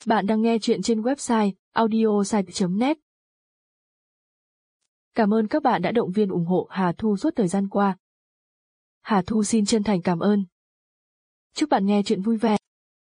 Bạn đang nghe chuyện trên website audiosite.net. Cảm ơn các bạn đã động viên ủng hộ Hà Thu suốt thời gian qua. Hà Thu xin chân thành cảm ơn. Chúc bạn nghe chuyện vui vẻ.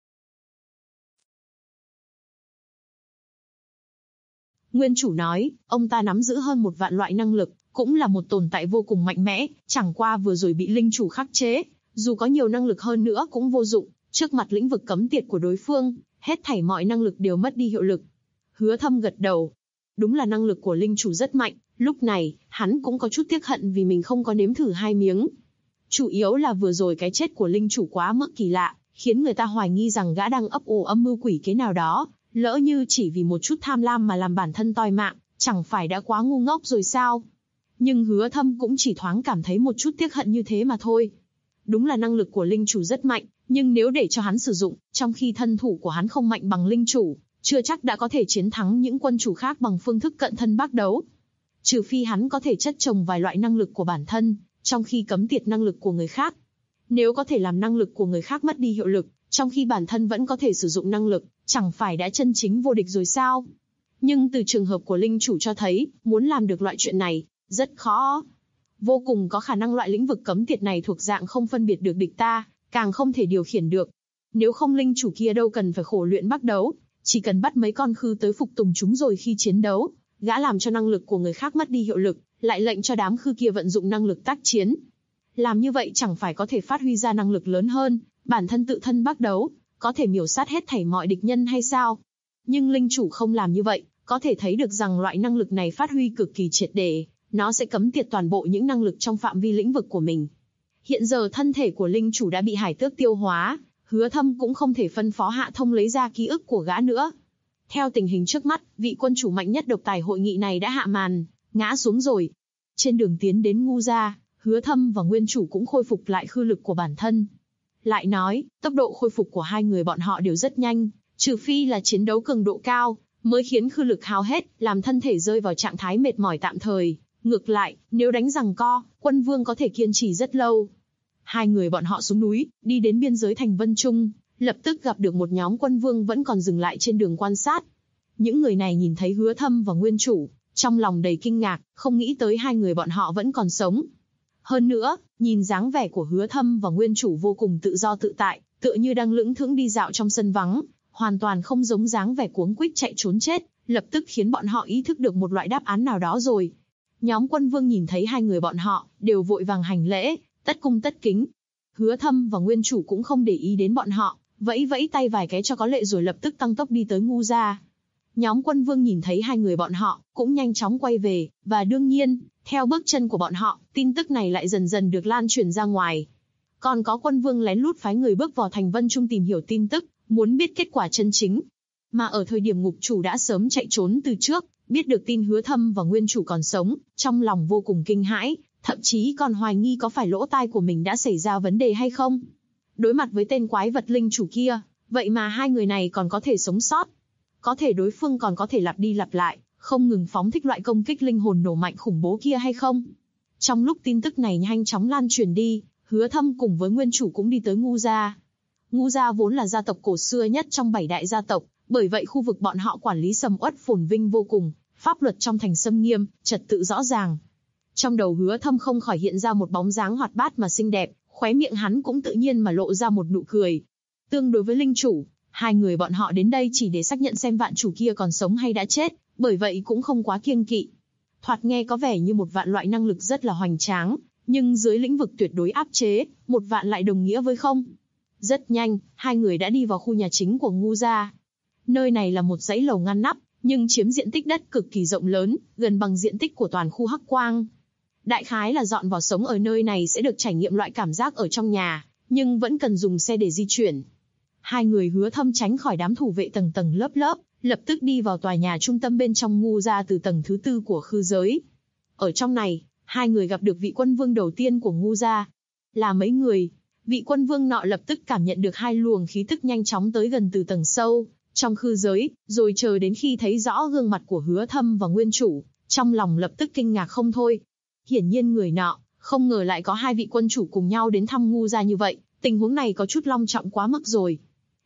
Nguyên chủ nói, ông ta nắm giữ hơn 1 vạn loại năng lực, cũng là một tồn tại vô cùng mạnh mẽ, chẳng qua vừa rồi bị linh chủ khắc chế, dù có nhiều năng lực hơn nữa cũng vô dụng, trước mặt lĩnh vực cấm tiệt của đối phương, hết thảy mọi năng lực đều mất đi hiệu lực. Hứa Thâm gật đầu. Đúng là năng lực của linh chủ rất mạnh, lúc này, hắn cũng có chút tiếc hận vì mình không có nếm thử 2 miếng. Chủ yếu là vừa rồi cái chết của linh chủ quá mức kỳ lạ, khiến người ta hoài nghi rằng gã đang ấp ủ âm mưu quỷ kế nào đó, lỡ như chỉ vì một chút tham lam mà làm bản thân toi mạng, chẳng phải đã quá ngu ngốc rồi sao? Nhưng Hứa Thâm cũng chỉ thoáng cảm thấy một chút tiếc hận như thế mà thôi. Đúng là năng lực của linh chủ rất mạnh, nhưng nếu để cho hắn sử dụng, trong khi thân thủ của hắn không mạnh bằng linh chủ, chưa chắc đã có thể chiến thắng những quân chủ khác bằng phương thức cận thân bác đấu. Trừ phi hắn có thể chất chồng vài loại năng lực của bản thân, trong khi cấm tiệt năng lực của người khác. Nếu có thể làm năng lực của người khác mất đi hiệu lực, trong khi bản thân vẫn có thể sử dụng năng lực, chẳng phải đã chân chính vô địch rồi sao? Nhưng từ trường hợp của linh chủ cho thấy, muốn làm được loại chuyện này, rất khó. Vô cùng có khả năng loại lĩnh vực cấm tiệt này thuộc dạng không phân biệt được địch ta, càng không thể điều khiển được. Nếu không linh chủ kia đâu cần phải khổ luyện bác đấu, chỉ cần bắt mấy con khư tới phục tùng chúng rồi khi chiến đấu, gã làm cho năng lực của người khác mất đi hiệu lực, lại lệnh cho đám khư kia vận dụng năng lực tác chiến. Làm như vậy chẳng phải có thể phát huy ra năng lực lớn hơn, bản thân tự thân bác đấu, có thể miểu sát hết thảy mọi địch nhân hay sao? Nhưng linh chủ không làm như vậy, có thể thấy được rằng loại năng lực này phát huy cực kỳ triệt để, nó sẽ cấm tiệt toàn bộ những năng lực trong phạm vi lĩnh vực của mình. Hiện giờ thân thể của linh chủ đã bị hải tước tiêu hóa, Hứa Thâm cũng không thể phân phó Hạ Thông lấy ra ký ức của gã nữa. Theo tình hình trước mắt, vị quân chủ mạnh nhất độc tài hội nghị này đã hạ màn, ngã xuống rồi. Trên đường tiến đến Ngu gia, Hứa Thâm và Nguyên chủ cũng khôi phục lại khư lực của bản thân. Lại nói, tốc độ khôi phục của hai người bọn họ đều rất nhanh, trừ phi là chiến đấu cường độ cao, mới khiến khư lực hao hết, làm thân thể rơi vào trạng thái mệt mỏi tạm thời. Ngược lại, nếu đánh giằng co, Quân Vương có thể kiên trì rất lâu. Hai người bọn họ xuống núi, đi đến biên giới thành Vân Trung, lập tức gặp được một nhóm Quân Vương vẫn còn dừng lại trên đường quan sát. Những người này nhìn thấy Hứa Thâm và Nguyên chủ, trong lòng đầy kinh ngạc, không nghĩ tới hai người bọn họ vẫn còn sống. Hơn nữa, nhìn dáng vẻ của Hứa Thâm và Nguyên chủ vô cùng tự do tự tại, tựa như đang lững thững đi dạo trong sân vắng, hoàn toàn không giống dáng vẻ cuống quýt chạy trốn chết, lập tức khiến bọn họ ý thức được một loại đáp án nào đó rồi. Nhóm Quân Vương nhìn thấy hai người bọn họ, đều vội vàng hành lễ, tất cung tất kính. Hứa Thâm và Nguyên chủ cũng không để ý đến bọn họ, vẫy vẫy tay vài cái cho có lệ rồi lập tức tăng tốc đi tới Ngu gia. Nhóm Quân Vương nhìn thấy hai người bọn họ, cũng nhanh chóng quay về, và đương nhiên, theo bước chân của bọn họ, tin tức này lại dần dần được lan truyền ra ngoài. Còn có Quân Vương lén lút phái người bước vào thành Vân Trung tìm hiểu tin tức, muốn biết kết quả chân chính. Mà ở thời điểm ngục chủ đã sớm chạy trốn từ trước, biết được tin Hứa Thâm và Nguyên chủ còn sống, trong lòng vô cùng kinh hãi, thậm chí còn hoài nghi có phải lỗ tai của mình đã xảy ra vấn đề hay không. Đối mặt với tên quái vật linh chủ kia, vậy mà hai người này còn có thể sống sót. Có thể đối phương còn có thể lặp đi lặp lại, không ngừng phóng thích loại công kích linh hồn nổ mạnh khủng bố kia hay không. Trong lúc tin tức này nhanh chóng lan truyền đi, Hứa Thâm cùng với Nguyên chủ cũng đi tới Ngu gia. Ngu gia vốn là gia tộc cổ xưa nhất trong 7 đại gia tộc, bởi vậy khu vực bọn họ quản lý sầm uất phồn vinh vô cùng, pháp luật trong thành xâm nghiêm, trật tự rõ ràng. Trong đầu Hứa Thâm không khỏi hiện ra một bóng dáng hoạt bát mà xinh đẹp, khóe miệng hắn cũng tự nhiên mà lộ ra một nụ cười. Tương đối với linh chủ, hai người bọn họ đến đây chỉ để xác nhận xem vạn chủ kia còn sống hay đã chết, bởi vậy cũng không quá kiêng kỵ. Thoạt nghe có vẻ như 1 vạn loại năng lực rất là hoành tráng, nhưng dưới lĩnh vực tuyệt đối áp chế, 1 vạn lại đồng nghĩa với không. Rất nhanh, hai người đã đi vào khu nhà chính của Ngu gia. Nơi này là một dãy lầu ngăn nắp, nhưng chiếm diện tích đất cực kỳ rộng lớn, gần bằng diện tích của toàn khu Hắc Quang. Đại khái là dọn vào sống ở nơi này sẽ được trải nghiệm loại cảm giác ở trong nhà, nhưng vẫn cần dùng xe để di chuyển. Hai người Hứa Thâm tránh khỏi đám thủ vệ tầng tầng lớp lớp, lập tức đi vào tòa nhà trung tâm bên trong Ngu gia từ tầng thứ 4 của khư giới. Ở trong này, hai người gặp được vị quân vương đầu tiên của Ngu gia. Là mấy người, vị quân vương nọ lập tức cảm nhận được hai luồng khí tức nhanh chóng tới gần từ tầng sâu trong khư giới, rồi chờ đến khi thấy rõ gương mặt của Hứa Thâm và Nguyên chủ, trong lòng lập tức kinh ngạc không thôi. Hiển nhiên người nọ, không ngờ lại có hai vị quân chủ cùng nhau đến thăm Ngu gia như vậy, tình huống này có chút long trọng quá mức rồi.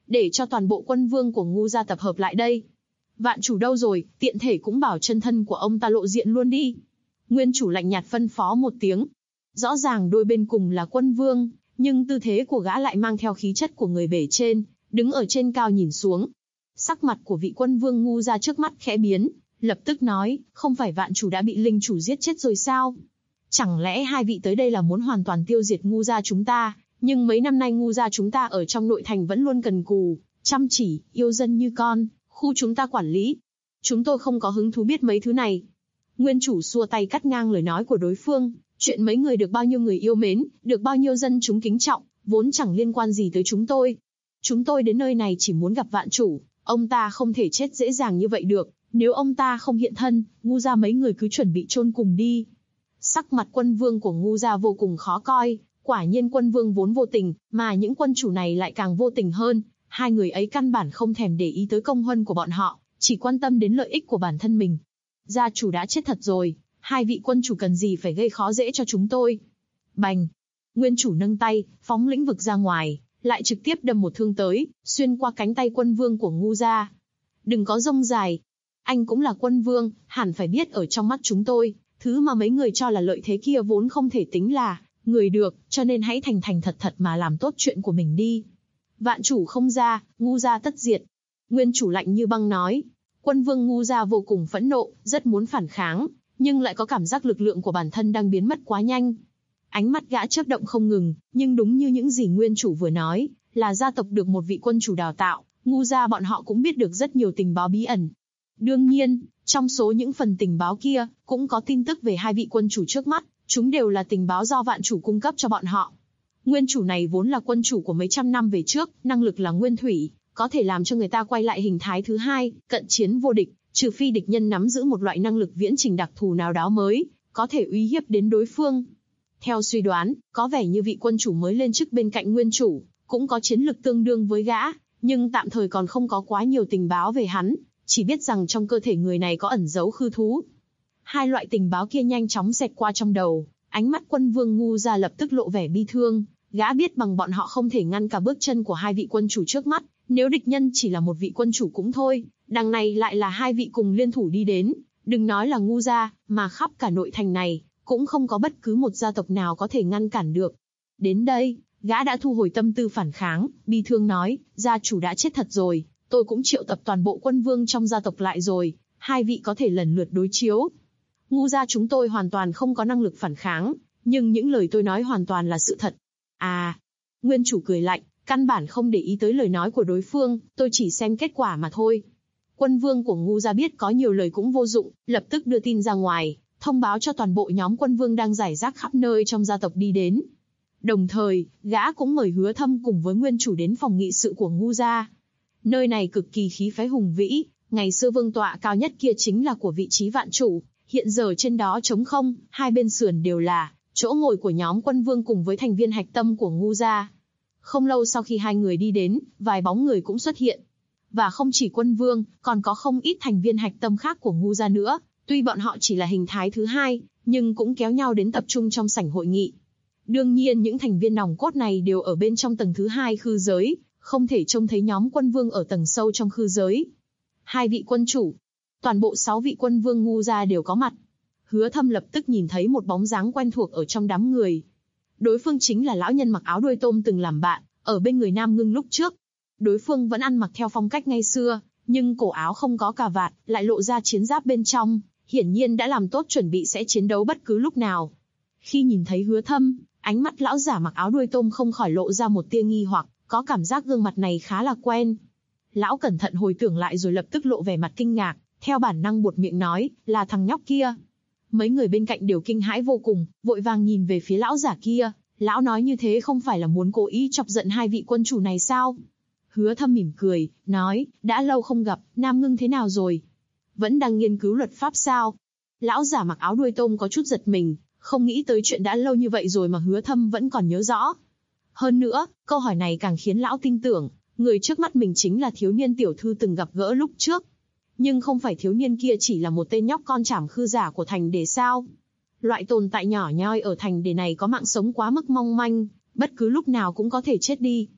để cho toàn bộ quân vương của Ngu gia tập hợp lại đây. Vạn chủ đâu rồi, tiện thể cũng bảo chân thân của ông ta lộ diện luôn đi. Nguyên chủ lạnh nhạt phân phó một tiếng. Rõ ràng đôi bên cùng là quân vương, nhưng tư thế của gã lại mang theo khí chất của người bề trên, đứng ở trên cao nhìn xuống. Sắc mặt của vị quân vương Ngu gia trước mắt khẽ biến, lập tức nói, không phải vạn chủ đã bị linh chủ giết chết rồi sao? Chẳng lẽ hai vị tới đây là muốn hoàn toàn tiêu diệt Ngu gia chúng ta? Nhưng mấy năm nay Ngu gia chúng ta ở trong nội thành vẫn luôn cần cù, chăm chỉ, yêu dân như con, khu chúng ta quản lý. Chúng tôi không có hứng thú biết mấy thứ này. Nguyên chủ xua tay cắt ngang lời nói của đối phương, chuyện mấy người được bao nhiêu người yêu mến, được bao nhiêu dân chúng kính trọng, vốn chẳng liên quan gì tới chúng tôi. Chúng tôi đến nơi này chỉ muốn gặp vạn chủ, ông ta không thể chết dễ dàng như vậy được, nếu ông ta không hiện thân, Ngu gia mấy người cứ chuẩn bị chôn cùng đi. Sắc mặt quân vương của Ngu gia vô cùng khó coi, quả nhiên quân vương vốn vô tình, mà những quân chủ này lại càng vô tình hơn, hai người ấy căn bản không thèm để ý tới công huân của bọn họ, chỉ quan tâm đến lợi ích của bản thân mình. Gia chủ đã chết thật rồi, hai vị quân chủ cần gì phải gây khó dễ cho chúng tôi. Bành! Nguyên chủ nâng tay, phóng lĩnh vực ra ngoài, lại trực tiếp đâm một thương tới, xuyên qua cánh tay quân vương của Ngu gia. Đừng có rông dài. Anh cũng là quân vương, hẳn phải biết ở trong mắt chúng tôi, thứ mà mấy người cho là lợi thế kia vốn không thể tính là người được, cho nên hãy thành thành thật thật mà làm tốt chuyện của mình đi. Vạn chủ không ra, Ngu gia tất diệt. Nguyên chủ lạnh như băng nói. Quân vương Ngu gia vô cùng phẫn nộ, rất muốn phản kháng, nhưng lại có cảm giác lực lượng của bản thân đang biến mất quá nhanh. Ánh mắt gã chớp động không ngừng, nhưng đúng như những gì nguyên chủ vừa nói, là gia tộc được một vị quân chủ đào tạo, Ngu gia bọn họ cũng biết được rất nhiều tình báo bí ẩn. Đương nhiên, trong số những phần tình báo kia, cũng có tin tức về hai vị quân chủ trước mắt, chúng đều là tình báo do vạn chủ cung cấp cho bọn họ. Nguyên chủ này vốn là quân chủ của mấy trăm năm về trước, năng lực là nguyên thủy, có thể làm cho người ta quay lại hình thái thứ hai, cận chiến vô địch, trừ phi địch nhân nắm giữ một loại năng lực viễn trình đặc thù nào đó mới, có thể uy hiếp đến đối phương. Theo suy đoán, có vẻ như vị quân chủ mới lên chức bên cạnh nguyên chủ, cũng có chiến lực tương đương với gã, nhưng tạm thời còn không có quá nhiều tình báo về hắn, chỉ biết rằng trong cơ thể người này có ẩn giấu khư thú. Hai loại tình báo kia nhanh chóng xẹt qua trong đầu, ánh mắt quân vương Ngu gia lập tức lộ vẻ bi thương, gã biết bằng bọn họ không thể ngăn cả bước chân của hai vị quân chủ trước mắt, nếu địch nhân chỉ là một vị quân chủ cũng thôi, đằng này lại là hai vị cùng liên thủ đi đến, đừng nói là Ngu gia, mà khắp cả nội thành này, cũng không có bất cứ một gia tộc nào có thể ngăn cản được. Đến đây, gã đã thu hồi tâm tư phản kháng, bi thương nói, gia chủ đã chết thật rồi, tôi cũng triệu tập toàn bộ quân vương trong gia tộc lại rồi, hai vị có thể lần lượt đối chiếu. Ngu gia chúng tôi hoàn toàn không có năng lực phản kháng, nhưng những lời tôi nói hoàn toàn là sự thật. À, nguyên chủ cười lạnh, căn bản không để ý tới lời nói của đối phương, tôi chỉ xem kết quả mà thôi. Quân vương của Ngu gia biết có nhiều lời cũng vô dụng, lập tức đưa tin ra ngoài, thông báo cho toàn bộ nhóm quân vương đang rải rác khắp nơi trong gia tộc đi đến. Đồng thời, gã cũng mời Hứa Thâm cùng với nguyên chủ đến phòng nghị sự của Ngu gia. Nơi này cực kỳ khí phái hùng vĩ, ngày xưa vương tọa cao nhất kia chính là của vị trí vạn chủ, hiện giờ trên đó trống không, hai bên sườn đều là chỗ ngồi của nhóm quân vương cùng với thành viên hạch tâm của Ngu gia. Không lâu sau khi hai người đi đến, vài bóng người cũng xuất hiện. Và không chỉ quân vương, còn có không ít thành viên hạch tâm khác của Ngu gia nữa, tuy bọn họ chỉ là hình thái thứ hai, nhưng cũng kéo nhau đến tập trung trong sảnh hội nghị. Đương nhiên những thành viên nòng cốt này đều ở bên trong tầng thứ hai khư giới, không thể trông thấy nhóm quân vương ở tầng sâu trong khư giới. Hai vị quân chủ, toàn bộ 6 vị quân vương Ngu gia đều có mặt. Hứa Thâm lập tức nhìn thấy một bóng dáng quen thuộc ở trong đám người. Đối phương chính là lão nhân mặc áo đuôi tôm từng làm bạn, ở bên người Nam Ngưng lúc trước. Đối phương vẫn ăn mặc theo phong cách ngày xưa, nhưng cổ áo không có cà vạt, lại lộ ra chiến giáp bên trong, hiển nhiên đã làm tốt chuẩn bị sẽ chiến đấu bất cứ lúc nào. Khi nhìn thấy Hứa Thâm, ánh mắt lão giả mặc áo đuôi tôm không khỏi lộ ra một tia nghi hoặc, có cảm giác gương mặt này khá là quen. Lão cẩn thận hồi tưởng lại rồi lập tức lộ vẻ mặt kinh ngạc, theo bản năng buột miệng nói, là thằng nhóc kia. Mấy người bên cạnh đều kinh hãi vô cùng, vội vàng nhìn về phía lão giả kia, lão nói như thế không phải là muốn cố ý chọc giận hai vị quân chủ này sao? Hứa Thâm mỉm cười, nói, đã lâu không gặp, Nam Ngưng thế nào rồi? Vẫn đang nghiên cứu luật pháp sao? Lão giả mặc áo đuôi tôm có chút giật mình, không nghĩ tới chuyện đã lâu như vậy rồi mà Hứa Thâm vẫn còn nhớ rõ. Hơn nữa, câu hỏi này càng khiến lão tin tưởng, người trước mắt mình chính là thiếu niên tiểu thư từng gặp gỡ lúc trước. Nhưng không phải thiếu niên kia chỉ là một tên nhóc con trảm khư giả của thành đề sao? Loại tồn tại nhỏ nhoi ở thành đề này có mạng sống quá mức mong manh, bất cứ lúc nào cũng có thể chết đi.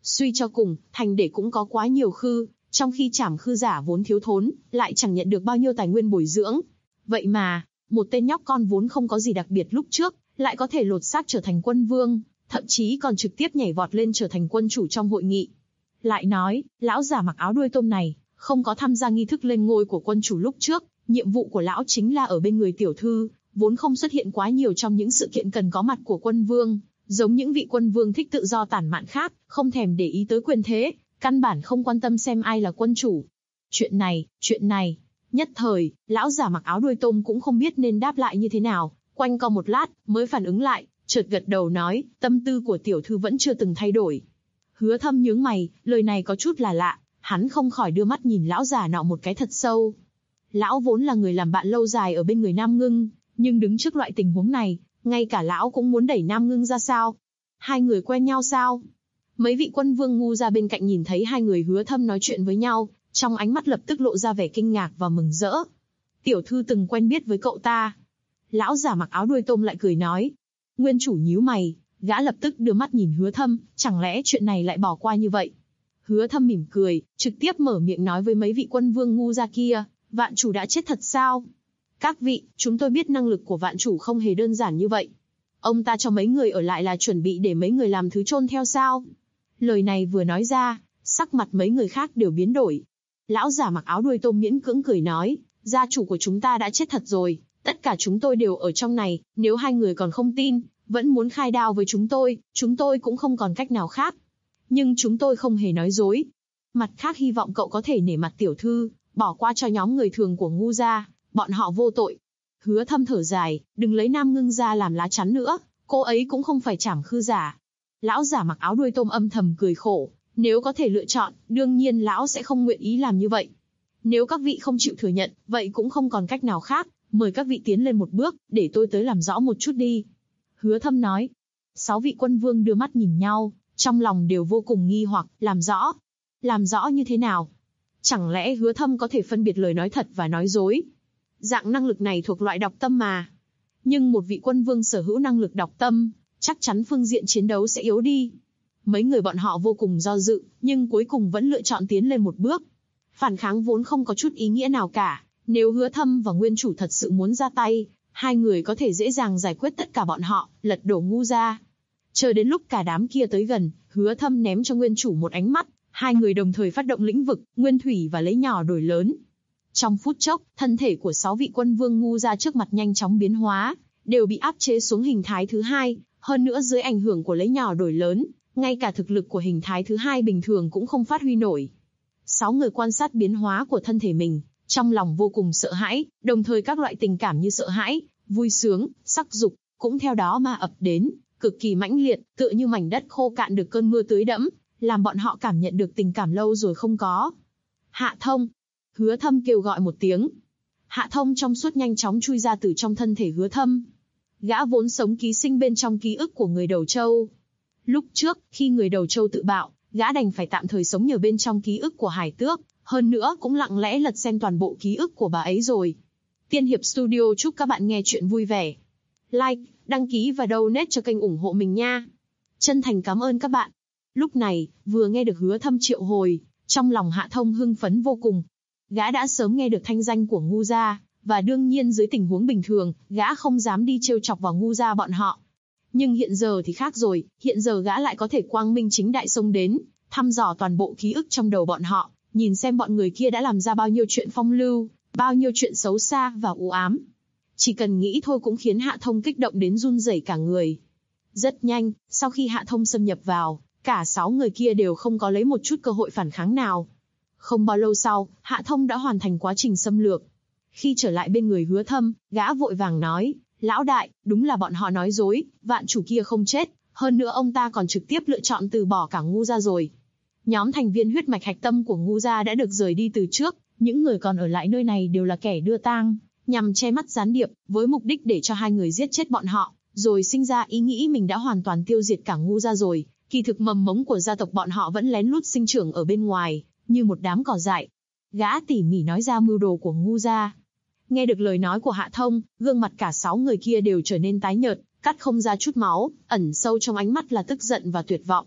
Suy cho cùng, thành để cũng có quá nhiều khư, trong khi trảm khư giả vốn thiếu thốn, lại chẳng nhận được bao nhiêu tài nguyên bồi dưỡng. Vậy mà, một tên nhóc con vốn không có gì đặc biệt lúc trước, lại có thể lột xác trở thành quân vương, thậm chí còn trực tiếp nhảy vọt lên trở thành quân chủ trong hội nghị. Lại nói, lão già mặc áo đuôi tôm này, không có tham gia nghi thức lên ngôi của quân chủ lúc trước, nhiệm vụ của lão chính là ở bên người tiểu thư, vốn không xuất hiện quá nhiều trong những sự kiện cần có mặt của quân vương, giống những vị quân vương thích tự do tản mạn khác, không thèm để ý tới quyền thế, căn bản không quan tâm xem ai là quân chủ. Chuyện này, nhất thời, lão già mặc áo đuôi tôm cũng không biết nên đáp lại như thế nào, quanh co một lát, mới phản ứng lại, chợt gật đầu nói, tâm tư của tiểu thư vẫn chưa từng thay đổi. Hứa Thâm nhướng mày, lời này có chút là lạ, hắn không khỏi đưa mắt nhìn lão già nọ một cái thật sâu. Lão vốn là người làm bạn lâu dài ở bên người Nam Ngưng, nhưng đứng trước loại tình huống này, ngay cả lão cũng muốn đẩy Nam Ngưng ra sao? Hai người quen nhau sao? Mấy vị quân vương ngu ra bên cạnh nhìn thấy hai người Hứa Thâm nói chuyện với nhau, trong ánh mắt lập tức lộ ra vẻ kinh ngạc và mừng rỡ. Tiểu thư từng quen biết với cậu ta. Lão già mặc áo đuôi tôm lại cười nói. Nguyên chủ nhíu mày, gã lập tức đưa mắt nhìn Hứa Thâm, chẳng lẽ chuyện này lại bỏ qua như vậy? Hứa Thâm mỉm cười, trực tiếp mở miệng nói với mấy vị quân vương ngu ra kia, vạn chủ đã chết thật sao? Các vị, chúng tôi biết năng lực của vạn chủ không hề đơn giản như vậy. Ông ta cho mấy người ở lại là chuẩn bị để mấy người làm thứ chôn theo sao? Lời này vừa nói ra, sắc mặt mấy người khác đều biến đổi. Lão già mặc áo đuôi tôm miễn cưỡng cười nói, gia chủ của chúng ta đã chết thật rồi, tất cả chúng tôi đều ở trong này, nếu hai người còn không tin, vẫn muốn khai đao với chúng tôi cũng không còn cách nào khác. Nhưng chúng tôi không hề nói dối. Mặt khác hy vọng cậu có thể nể mặt tiểu thư, bỏ qua cho nhóm người thường của ngu gia, bọn họ vô tội. Hứa Thâm thở dài, đừng lấy Nam Ngưng ra làm lá chắn nữa, cô ấy cũng không phải trảm khư giả. Lão giả mặc áo đuôi tôm âm thầm cười khổ, nếu có thể lựa chọn, đương nhiên lão sẽ không nguyện ý làm như vậy. Nếu các vị không chịu thừa nhận, vậy cũng không còn cách nào khác, mời các vị tiến lên một bước, để tôi tới làm rõ một chút đi. Hứa Thâm nói. 6 vị quân vương đưa mắt nhìn nhau, trong lòng đều vô cùng nghi hoặc, làm rõ. Làm rõ như thế nào? Chẳng lẽ Hứa Thâm có thể phân biệt lời nói thật và nói dối? Dạng năng lực này thuộc loại đọc tâm mà. Nhưng một vị quân vương sở hữu năng lực đọc tâm, chắc chắn phương diện chiến đấu sẽ yếu đi. Mấy người bọn họ vô cùng do dự, nhưng cuối cùng vẫn lựa chọn tiến lên một bước. Phản kháng vốn không có chút ý nghĩa nào cả, nếu Hứa Thâm và Nguyên chủ thật sự muốn ra tay, hai người có thể dễ dàng giải quyết tất cả bọn họ, lật đổ ngu gia. Chờ đến lúc cả đám kia tới gần, Hứa Thâm ném cho Nguyên chủ một ánh mắt, hai người đồng thời phát động lĩnh vực, nguyên thủy và lấy nhỏ đổi lớn. Trong phút chốc, thân thể của 6 vị quân vương ngu gia trước mặt nhanh chóng biến hóa, đều bị áp chế xuống hình thái thứ hai, hơn nữa dưới ảnh hưởng của lấy nhỏ đổi lớn, ngay cả thực lực của hình thái thứ hai bình thường cũng không phát huy nổi. 6 người quan sát biến hóa của thân thể mình, trong lòng vô cùng sợ hãi, đồng thời các loại tình cảm như sợ hãi, vui sướng, sắc dục, cũng theo đó mà ập đến, cực kỳ mãnh liệt, tựa như mảnh đất khô cạn được cơn mưa tưới đẫm, làm bọn họ cảm nhận được tình cảm lâu rồi không có. Hạ Thông. Hứa Thâm kêu gọi một tiếng. Hạ Thông trong suốt nhanh chóng chui ra từ trong thân thể Hứa Thâm. Gã vốn sống ký sinh bên trong ký ức của người Đầu Châu. Lúc trước, khi người Đầu Châu tự bạo, gã đành phải tạm thời sống nhờ bên trong ký ức của Hải Tước, hơn nữa cũng lặng lẽ lật xem toàn bộ ký ức của bà ấy rồi. Tiên Hiệp Studio chúc các bạn nghe chuyện vui vẻ. Like, đăng ký và donate cho kênh ủng hộ mình nha. Chân thành cảm ơn các bạn. Lúc này, vừa nghe được Hứa Thâm triệu hồi, trong lòng Hạ Thông hưng phấn vô cùng. Gã đã sớm nghe được thanh danh của ngu gia, và đương nhiên dưới tình huống bình thường, gã không dám đi trêu chọc vào ngu gia bọn họ. Nhưng hiện giờ thì khác rồi, hiện giờ gã lại có thể quang minh chính đại xông đến, thăm dò toàn bộ ký ức trong đầu bọn họ, nhìn xem bọn người kia đã làm ra bao nhiêu chuyện phong lưu, bao nhiêu chuyện xấu xa và u ám. Chỉ cần nghĩ thôi cũng khiến Hạ Thông kích động đến run rẩy cả người. Rất nhanh, sau khi Hạ Thông xâm nhập vào, cả 6 người kia đều không có lấy một chút cơ hội phản kháng nào. Không bao lâu sau, Hạ Thông đã hoàn thành quá trình xâm lược. Khi trở lại bên người Hứa Thâm, gã vội vàng nói, lão đại, đúng là bọn họ nói dối, vạn chủ kia không chết, hơn nữa ông ta còn trực tiếp lựa chọn từ bỏ cả ngu gia rồi. Nhóm thành viên huyết mạch hạch tâm của ngu gia đã được rời đi từ trước, những người còn ở lại nơi này đều là kẻ đưa tang, nhằm che mắt gián điệp, với mục đích để cho hai người giết chết bọn họ, rồi sinh ra ý nghĩ mình đã hoàn toàn tiêu diệt cả ngu gia rồi, kỳ thực mầm mống của gia tộc bọn họ vẫn lén lút sinh trưởng ở bên ngoài, như một đám cỏ dại. Gã tỉ mỉ nói ra mưu đồ của ngu gia. Nghe được lời nói của Hạ Thông, gương mặt cả 6 người kia đều trở nên tái nhợt, cắt không ra chút máu, ẩn sâu trong ánh mắt là tức giận và tuyệt vọng.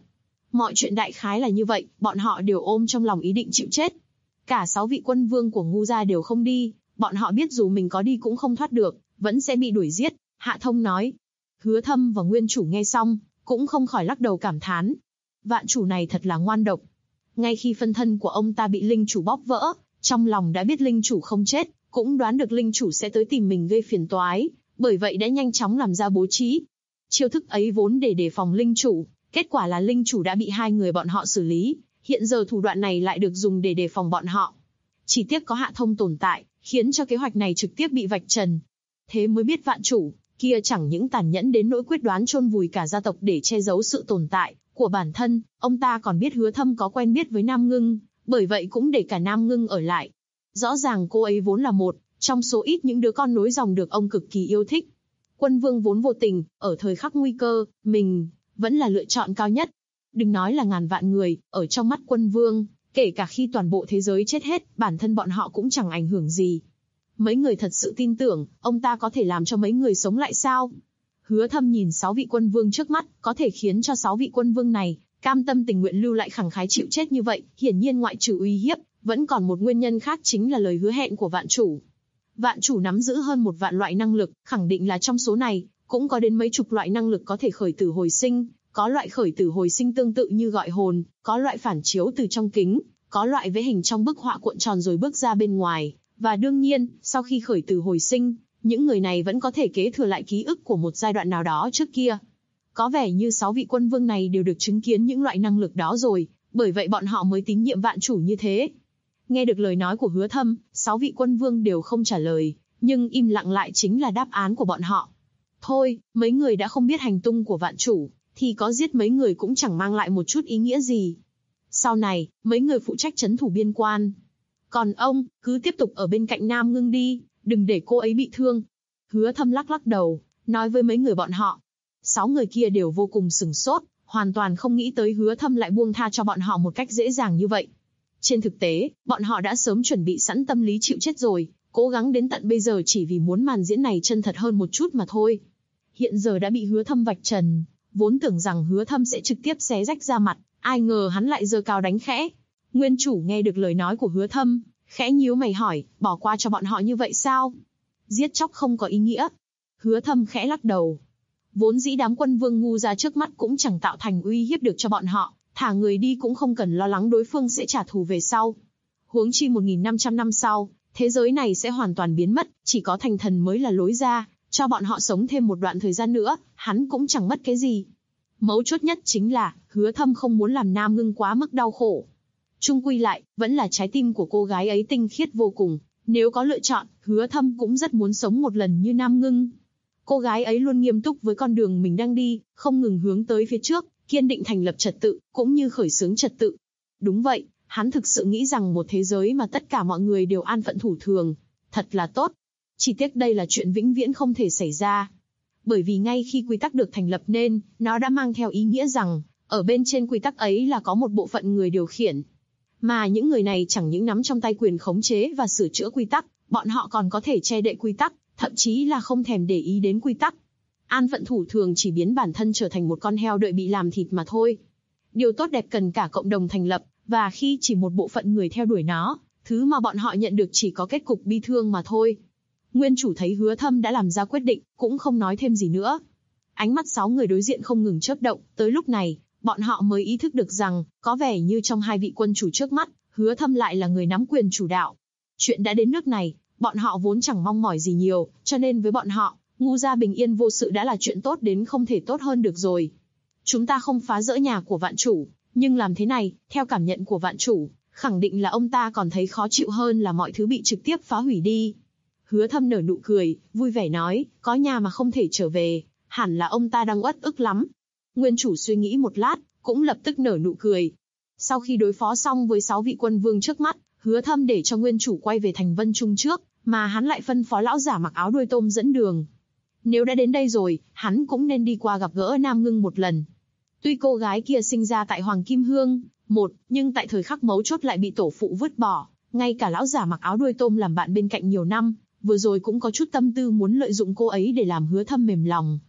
Mọi chuyện đại khái là như vậy, bọn họ đều ôm trong lòng ý định chịu chết. Cả 6 vị quân vương của Ngu gia đều không đi, bọn họ biết dù mình có đi cũng không thoát được, vẫn sẽ bị đuổi giết, Hạ Thông nói. Hứa Thâm và Nguyên chủ nghe xong, cũng không khỏi lắc đầu cảm thán. Vạn chủ này thật là ngoan độc. Ngay khi phân thân của ông ta bị linh chủ bóp vỡ, trong lòng đã biết linh chủ không chết, cũng đoán được linh chủ sẽ tới tìm mình gây phiền toái, bởi vậy đã nhanh chóng làm ra bố trí. Chiêu thức ấy vốn để đề phòng linh chủ, kết quả là linh chủ đã bị 2 người bọn họ xử lý, hiện giờ thủ đoạn này lại được dùng để đề phòng bọn họ. Chỉ tiếc có Hạ Thông tồn tại, khiến cho kế hoạch này trực tiếp bị vạch trần. Thế mới biết vạn chủ kia chẳng những tàn nhẫn đến nỗi quyết đoán chôn vùi cả gia tộc để che giấu sự tồn tại của bản thân, ông ta còn biết Hứa Thâm có quen biết với Nam Ngưng, bởi vậy cũng để cả Nam Ngưng ở lại. Rõ ràng cô ấy vốn là một trong số ít những đứa con nối dòng được ông cực kỳ yêu thích. Quân vương vốn vô tình, ở thời khắc nguy cơ, mình vẫn là lựa chọn cao nhất. Đừng nói là ngàn vạn người, ở trong mắt quân vương, kể cả khi toàn bộ thế giới chết hết, bản thân bọn họ cũng chẳng ảnh hưởng gì. Mấy người thật sự tin tưởng, ông ta có thể làm cho mấy người sống lại sao? Hứa Thâm nhìn 6 vị quân vương trước mắt, có thể khiến cho 6 vị quân vương này cam tâm tình nguyện lưu lại khẳng khái chịu chết như vậy, hiển nhiên ngoại trừ uy hiếp, vẫn còn một nguyên nhân khác chính là lời hứa hẹn của vạn chủ. Vạn chủ nắm giữ hơn 1 vạn loại năng lực, khẳng định là trong số này, cũng có đến mấy chục loại năng lực có thể khởi tử hồi sinh, có loại khởi tử hồi sinh tương tự như gọi hồn, có loại phản chiếu từ trong kính, có loại vẽ hình trong bức họa cuộn tròn rồi bước ra bên ngoài, và đương nhiên, sau khi khởi tử hồi sinh, những người này vẫn có thể kế thừa lại ký ức của một giai đoạn nào đó trước kia. Có vẻ như 6 vị quân vương này đều được chứng kiến những loại năng lực đó rồi, bởi vậy bọn họ mới tín nhiệm vạn chủ như thế. Nghe được lời nói của Hứa Thâm, 6 vị quân vương đều không trả lời, nhưng im lặng lại chính là đáp án của bọn họ. Thôi, mấy người đã không biết hành tung của vạn chủ, thì có giết mấy người cũng chẳng mang lại một chút ý nghĩa gì. Sau này, mấy người phụ trách trấn thủ biên quan. Còn ông, cứ tiếp tục ở bên cạnh Nam Ngưng đi, đừng để cô ấy bị thương. Hứa Thâm lắc lắc đầu, nói với mấy người bọn họ. 6 người kia đều vô cùng sửng sốt, hoàn toàn không nghĩ tới Hứa Thâm lại buông tha cho bọn họ một cách dễ dàng như vậy. Trên thực tế, bọn họ đã sớm chuẩn bị sẵn tâm lý chịu chết rồi, cố gắng đến tận bây giờ chỉ vì muốn màn diễn này chân thật hơn một chút mà thôi. Hiện giờ đã bị Hứa Thâm vạch trần, vốn tưởng rằng Hứa Thâm sẽ trực tiếp xé rách da mặt, ai ngờ hắn lại giơ cao đánh khẽ. Nguyên chủ nghe được lời nói của Hứa Thâm, khẽ nhíu mày hỏi, bỏ qua cho bọn họ như vậy sao? Giết chóc không có ý nghĩa. Hứa Thâm khẽ lắc đầu. Vốn dĩ đám quân vương ngu ra trước mắt cũng chẳng tạo thành uy hiếp được cho bọn họ, thả người đi cũng không cần lo lắng đối phương sẽ trả thù về sau. Huống chi 1.500 năm sau, thế giới này sẽ hoàn toàn biến mất, chỉ có thành thần mới là lối ra, cho bọn họ sống thêm một đoạn thời gian nữa, hắn cũng chẳng mất cái gì. Mấu chốt nhất chính là, Hứa Thâm không muốn làm Nam Ngưng quá mức đau khổ. Chung quy lại, vẫn là trái tim của cô gái ấy tinh khiết vô cùng, nếu có lựa chọn, Hứa Thâm cũng rất muốn sống một lần như Nam Ngưng. Cô gái ấy luôn nghiêm túc với con đường mình đang đi, không ngừng hướng tới phía trước, kiên định thành lập trật tự, cũng như khởi xướng trật tự. Đúng vậy, hắn thực sự nghĩ rằng một thế giới mà tất cả mọi người đều an phận thủ thường, thật là tốt. Chỉ tiếc đây là chuyện vĩnh viễn không thể xảy ra. Bởi vì ngay khi quy tắc được thành lập nên, nó đã mang theo ý nghĩa rằng, ở bên trên quy tắc ấy là có một bộ phận người điều khiển. Mà những người này chẳng những nắm trong tay quyền khống chế và sửa chữa quy tắc, bọn họ còn có thể che đậy quy tắc, thậm chí là không thèm để ý đến quy tắc. An phận thủ thường chỉ biến bản thân trở thành một con heo đợi bị làm thịt mà thôi. Điều tốt đẹp cần cả cộng đồng thành lập, và khi chỉ một bộ phận người theo đuổi nó, thứ mà bọn họ nhận được chỉ có kết cục bi thương mà thôi. Nguyên chủ thấy Hứa Thâm đã làm ra quyết định, cũng không nói thêm gì nữa. Ánh mắt 6 người đối diện không ngừng chớp động, tới lúc này, bọn họ mới ý thức được rằng, có vẻ như trong 2 vị quân chủ trước mắt, Hứa Thâm lại là người nắm quyền chủ đạo. Chuyện đã đến nước này, bọn họ vốn chẳng mong mỏi gì nhiều, cho nên với bọn họ, Ngu gia bình yên vô sự đã là chuyện tốt đến không thể tốt hơn được rồi. Chúng ta không phá rỡ nhà của vạn chủ, nhưng làm thế này, theo cảm nhận của vạn chủ, khẳng định là ông ta còn thấy khó chịu hơn là mọi thứ bị trực tiếp phá hủy đi. Hứa Thâm nở nụ cười, vui vẻ nói, có nhà mà không thể trở về, hẳn là ông ta đang uất ức lắm. Nguyên chủ suy nghĩ một lát, cũng lập tức nở nụ cười. Sau khi đối phó xong với 6 vị quân vương trước mắt, Hứa Thâm để cho Nguyên chủ quay về thành Vân Trung trước, mà hắn lại phân phó lão giả mặc áo đuôi tôm dẫn đường. Nếu đã đến đây rồi, hắn cũng nên đi qua gặp gỡ Nam Ngưng một lần. Tuy cô gái kia sinh ra tại Hoàng Kim Hương, nhưng tại thời khắc mấu chốt lại bị tổ phụ vứt bỏ, ngay cả lão giả mặc áo đuôi tôm làm bạn bên cạnh nhiều năm, vừa rồi cũng có chút tâm tư muốn lợi dụng cô ấy để làm Hứa Thâm mềm lòng.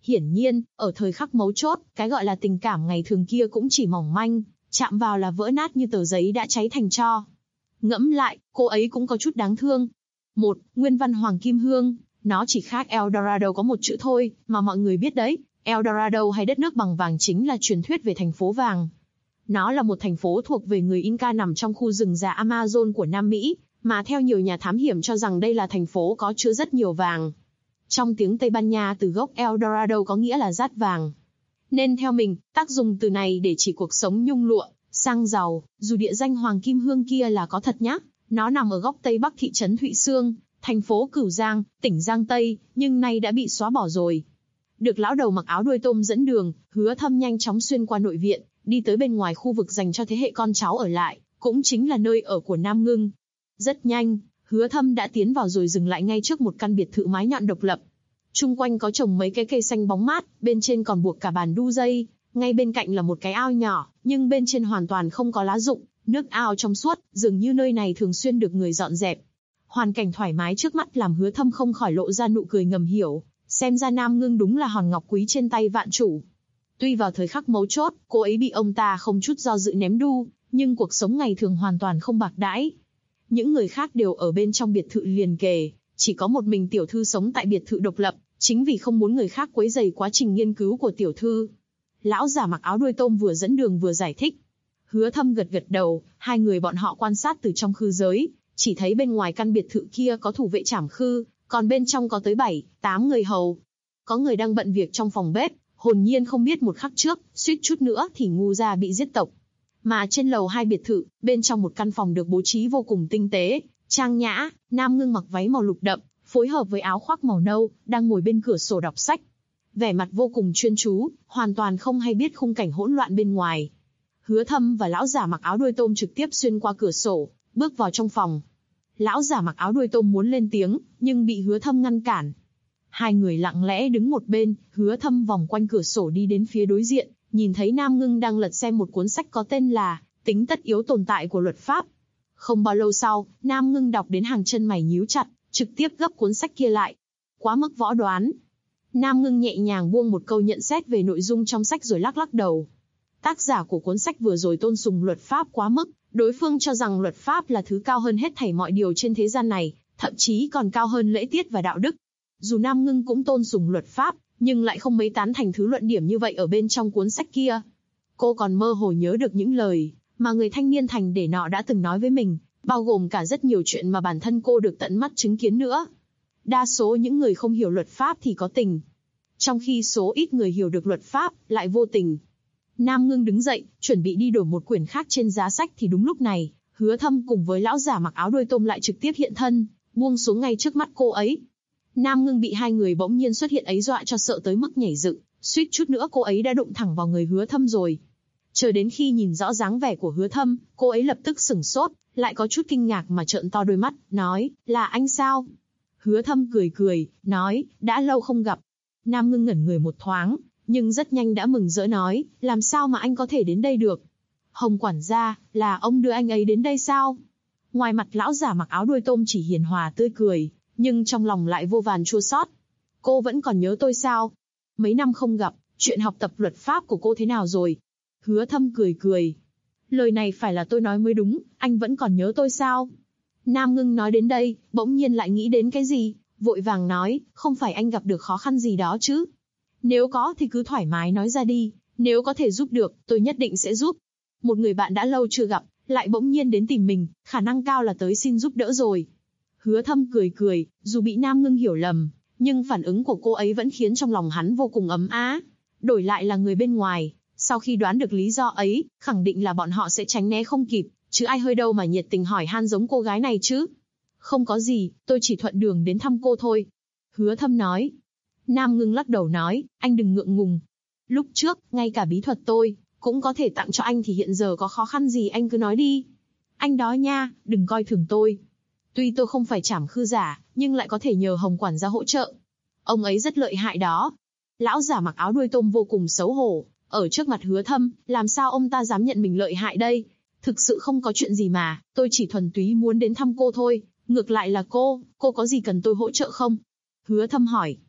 Hiển nhiên, ở thời khắc mấu chốt, cái gọi là tình cảm ngày thường kia cũng chỉ mỏng manh, chạm vào là vỡ nát như tờ giấy đã cháy thành tro. Ngẫm lại, cô ấy cũng có chút đáng thương. Một, nguyên văn Hoàng Kim Hương, nó chỉ khác Eldorado có một chữ thôi, mà mọi người biết đấy, Eldorado hay đất nước bằng vàng chính là truyền thuyết về thành phố vàng. Nó là một thành phố thuộc về người Inca nằm trong khu rừng già Amazon của Nam Mỹ, mà theo nhiều nhà thám hiểm cho rằng đây là thành phố có chứa rất nhiều vàng. Trong tiếng Tây Ban Nha từ gốc Eldorado có nghĩa là dát vàng. Nên theo mình, tác dụng từ này để chỉ cuộc sống nhung lụa, sang giàu, dù địa danh Hoàng Kim Hương kia là có thật nhá. Nó nằm ở góc Tây Bắc thị trấn Thụy Xương, thành phố Cửu Giang, tỉnh Giang Tây, nhưng nay đã bị xóa bỏ rồi. Được lão đầu mặc áo đuôi tôm dẫn đường, Hứa Thâm nhanh chóng xuyên qua nội viện, đi tới bên ngoài khu vực dành cho thế hệ con cháu ở lại, cũng chính là nơi ở của Nam Ngưng. Rất nhanh, Hứa Thâm đã tiến vào rồi dừng lại ngay trước một căn biệt thự mái nhọn độc lập. Chung quanh có trồng mấy cái cây xanh bóng mát, bên trên còn buộc cả bàn đu dây, ngay bên cạnh là một cái ao nhỏ, nhưng bên trên hoàn toàn không có lá rụng, nước ao trong suốt, dường như nơi này thường xuyên được người dọn dẹp. Hoàn cảnh thoải mái trước mắt làm Hứa Thâm không khỏi lộ ra nụ cười ngầm hiểu, xem ra Nam Ngưng đúng là hòn ngọc quý trên tay vạn chủ. Tuy vào thời khắc mấu chốt, cô ấy bị ông ta không chút do dự ném đu, nhưng cuộc sống ngày thường hoàn toàn không bạc đãi. Những người khác đều ở bên trong biệt thự liền kề, chỉ có một mình tiểu thư sống tại biệt thự độc lập, chính vì không muốn người khác quấy rầy quá trình nghiên cứu của tiểu thư. Lão già mặc áo đuôi tôm vừa dẫn đường vừa giải thích. Hứa Thâm gật gật đầu, hai người bọn họ quan sát từ trong khư giới, chỉ thấy bên ngoài căn biệt thự kia có thủ vệ trảm khư, còn bên trong có tới 7-8 người hầu. Có người đang bận việc trong phòng bếp, hồn nhiên không biết một khắc trước, suýt chút nữa thì ngu gia bị giết tộc. Mà trên lầu hai biệt thự, bên trong một căn phòng được bố trí vô cùng tinh tế, trang nhã, Nam Ngưng mặc váy màu lục đậm, phối hợp với áo khoác màu nâu, đang ngồi bên cửa sổ đọc sách. Vẻ mặt vô cùng chuyên chú, hoàn toàn không hay biết khung cảnh hỗn loạn bên ngoài. Hứa Thâm và lão giả mặc áo đuôi tôm trực tiếp xuyên qua cửa sổ, bước vào trong phòng. Lão giả mặc áo đuôi tôm muốn lên tiếng, nhưng bị Hứa Thâm ngăn cản. Hai người lặng lẽ đứng một bên, Hứa Thâm vòng quanh cửa sổ đi đến phía đối diện, nhìn thấy Nam Ngưng đang lật xem một cuốn sách có tên là Tính tất yếu tồn tại của luật pháp. Không bao lâu sau, Nam Ngưng đọc đến hàng chân mày nhíu chặt, trực tiếp gấp cuốn sách kia lại. Quá mức võ đoán. Nam Ngưng nhẹ nhàng buông một câu nhận xét về nội dung trong sách rồi lắc lắc đầu. Tác giả của cuốn sách vừa rồi tôn sùng luật pháp quá mức, đối phương cho rằng luật pháp là thứ cao hơn hết thảy mọi điều trên thế gian này, thậm chí còn cao hơn lễ tiết và đạo đức. Dù Nam Ngưng cũng tôn sùng luật pháp, nhưng lại không mấy tán thành thứ luận điểm như vậy ở bên trong cuốn sách kia. Cô còn mơ hồ nhớ được những lời mà người thanh niên thành để nọ đã từng nói với mình, bao gồm cả rất nhiều chuyện mà bản thân cô được tận mắt chứng kiến nữa. Đa số những người không hiểu luật pháp thì có tình, trong khi số ít người hiểu được luật pháp lại vô tình. Nam Ngưng đứng dậy, chuẩn bị đi đổi một quyển khác trên giá sách thì đúng lúc này, Hứa Thâm cùng với lão giả mặc áo đuôi tôm lại trực tiếp hiện thân, buông xuống ngay trước mắt cô ấy. Nam Ngưng bị hai người bỗng nhiên xuất hiện ấy dọa cho sợ tới mức nhảy dựng, suýt chút nữa cô ấy đã đụng thẳng vào người Hứa Thâm rồi. Chờ đến khi nhìn rõ dáng vẻ của Hứa Thâm, cô ấy lập tức sửng sốt, lại có chút kinh ngạc mà trợn to đôi mắt, nói, là anh sao? Hứa Thâm cười cười, nói, đã lâu không gặp. Nam Ngưng ngẩn người một thoáng, nhưng rất nhanh đã mừng rỡ nói, làm sao mà anh có thể đến đây được? Hồng quản gia, là ông đưa anh ấy đến đây sao? Ngoài mặt lão giả mặc áo đuôi tôm chỉ hiền hòa tươi cười, nhưng trong lòng lại vô vàn chua xót. Cô vẫn còn nhớ tôi sao? Mấy năm không gặp, chuyện học tập luật pháp của cô thế nào rồi? Hứa Thâm cười cười. Lời này phải là tôi nói mới đúng, anh vẫn còn nhớ tôi sao? Nam Ngưng nói đến đây, bỗng nhiên lại nghĩ đến cái gì, vội vàng nói, không phải anh gặp được khó khăn gì đó chứ? Nếu có thì cứ thoải mái nói ra đi, nếu có thể giúp được, tôi nhất định sẽ giúp. Một người bạn đã lâu chưa gặp, lại bỗng nhiên đến tìm mình, khả năng cao là tới xin giúp đỡ rồi. Hứa Thâm cười cười, dù bị Nam Ngưng hiểu lầm, nhưng phản ứng của cô ấy vẫn khiến trong lòng hắn vô cùng ấm á. Đổi lại là người bên ngoài, sau khi đoán được lý do ấy, khẳng định là bọn họ sẽ tránh né không kịp, chứ ai hơi đâu mà nhiệt tình hỏi han giống cô gái này chứ. Không có gì, tôi chỉ thuận đường đến thăm cô thôi. Hứa Thâm nói. Nam Ngưng lắc đầu nói, anh đừng ngượng ngùng. Lúc trước, ngay cả bí thuật tôi cũng có thể tặng cho anh thì hiện giờ có khó khăn gì anh cứ nói đi. Anh đó nha, đừng coi thường tôi. Tuy tôi không phải trảm khư giả, nhưng lại có thể nhờ Hồng quản gia hỗ trợ. Ông ấy rất lợi hại đó. Lão giả mặc áo đuôi tôm vô cùng xấu hổ, ở trước mặt Hứa Thâm, làm sao ông ta dám nhận mình lợi hại đây? Thực sự không có chuyện gì mà, tôi chỉ thuần túy muốn đến thăm cô thôi, ngược lại là cô có gì cần tôi hỗ trợ không? Hứa Thâm hỏi.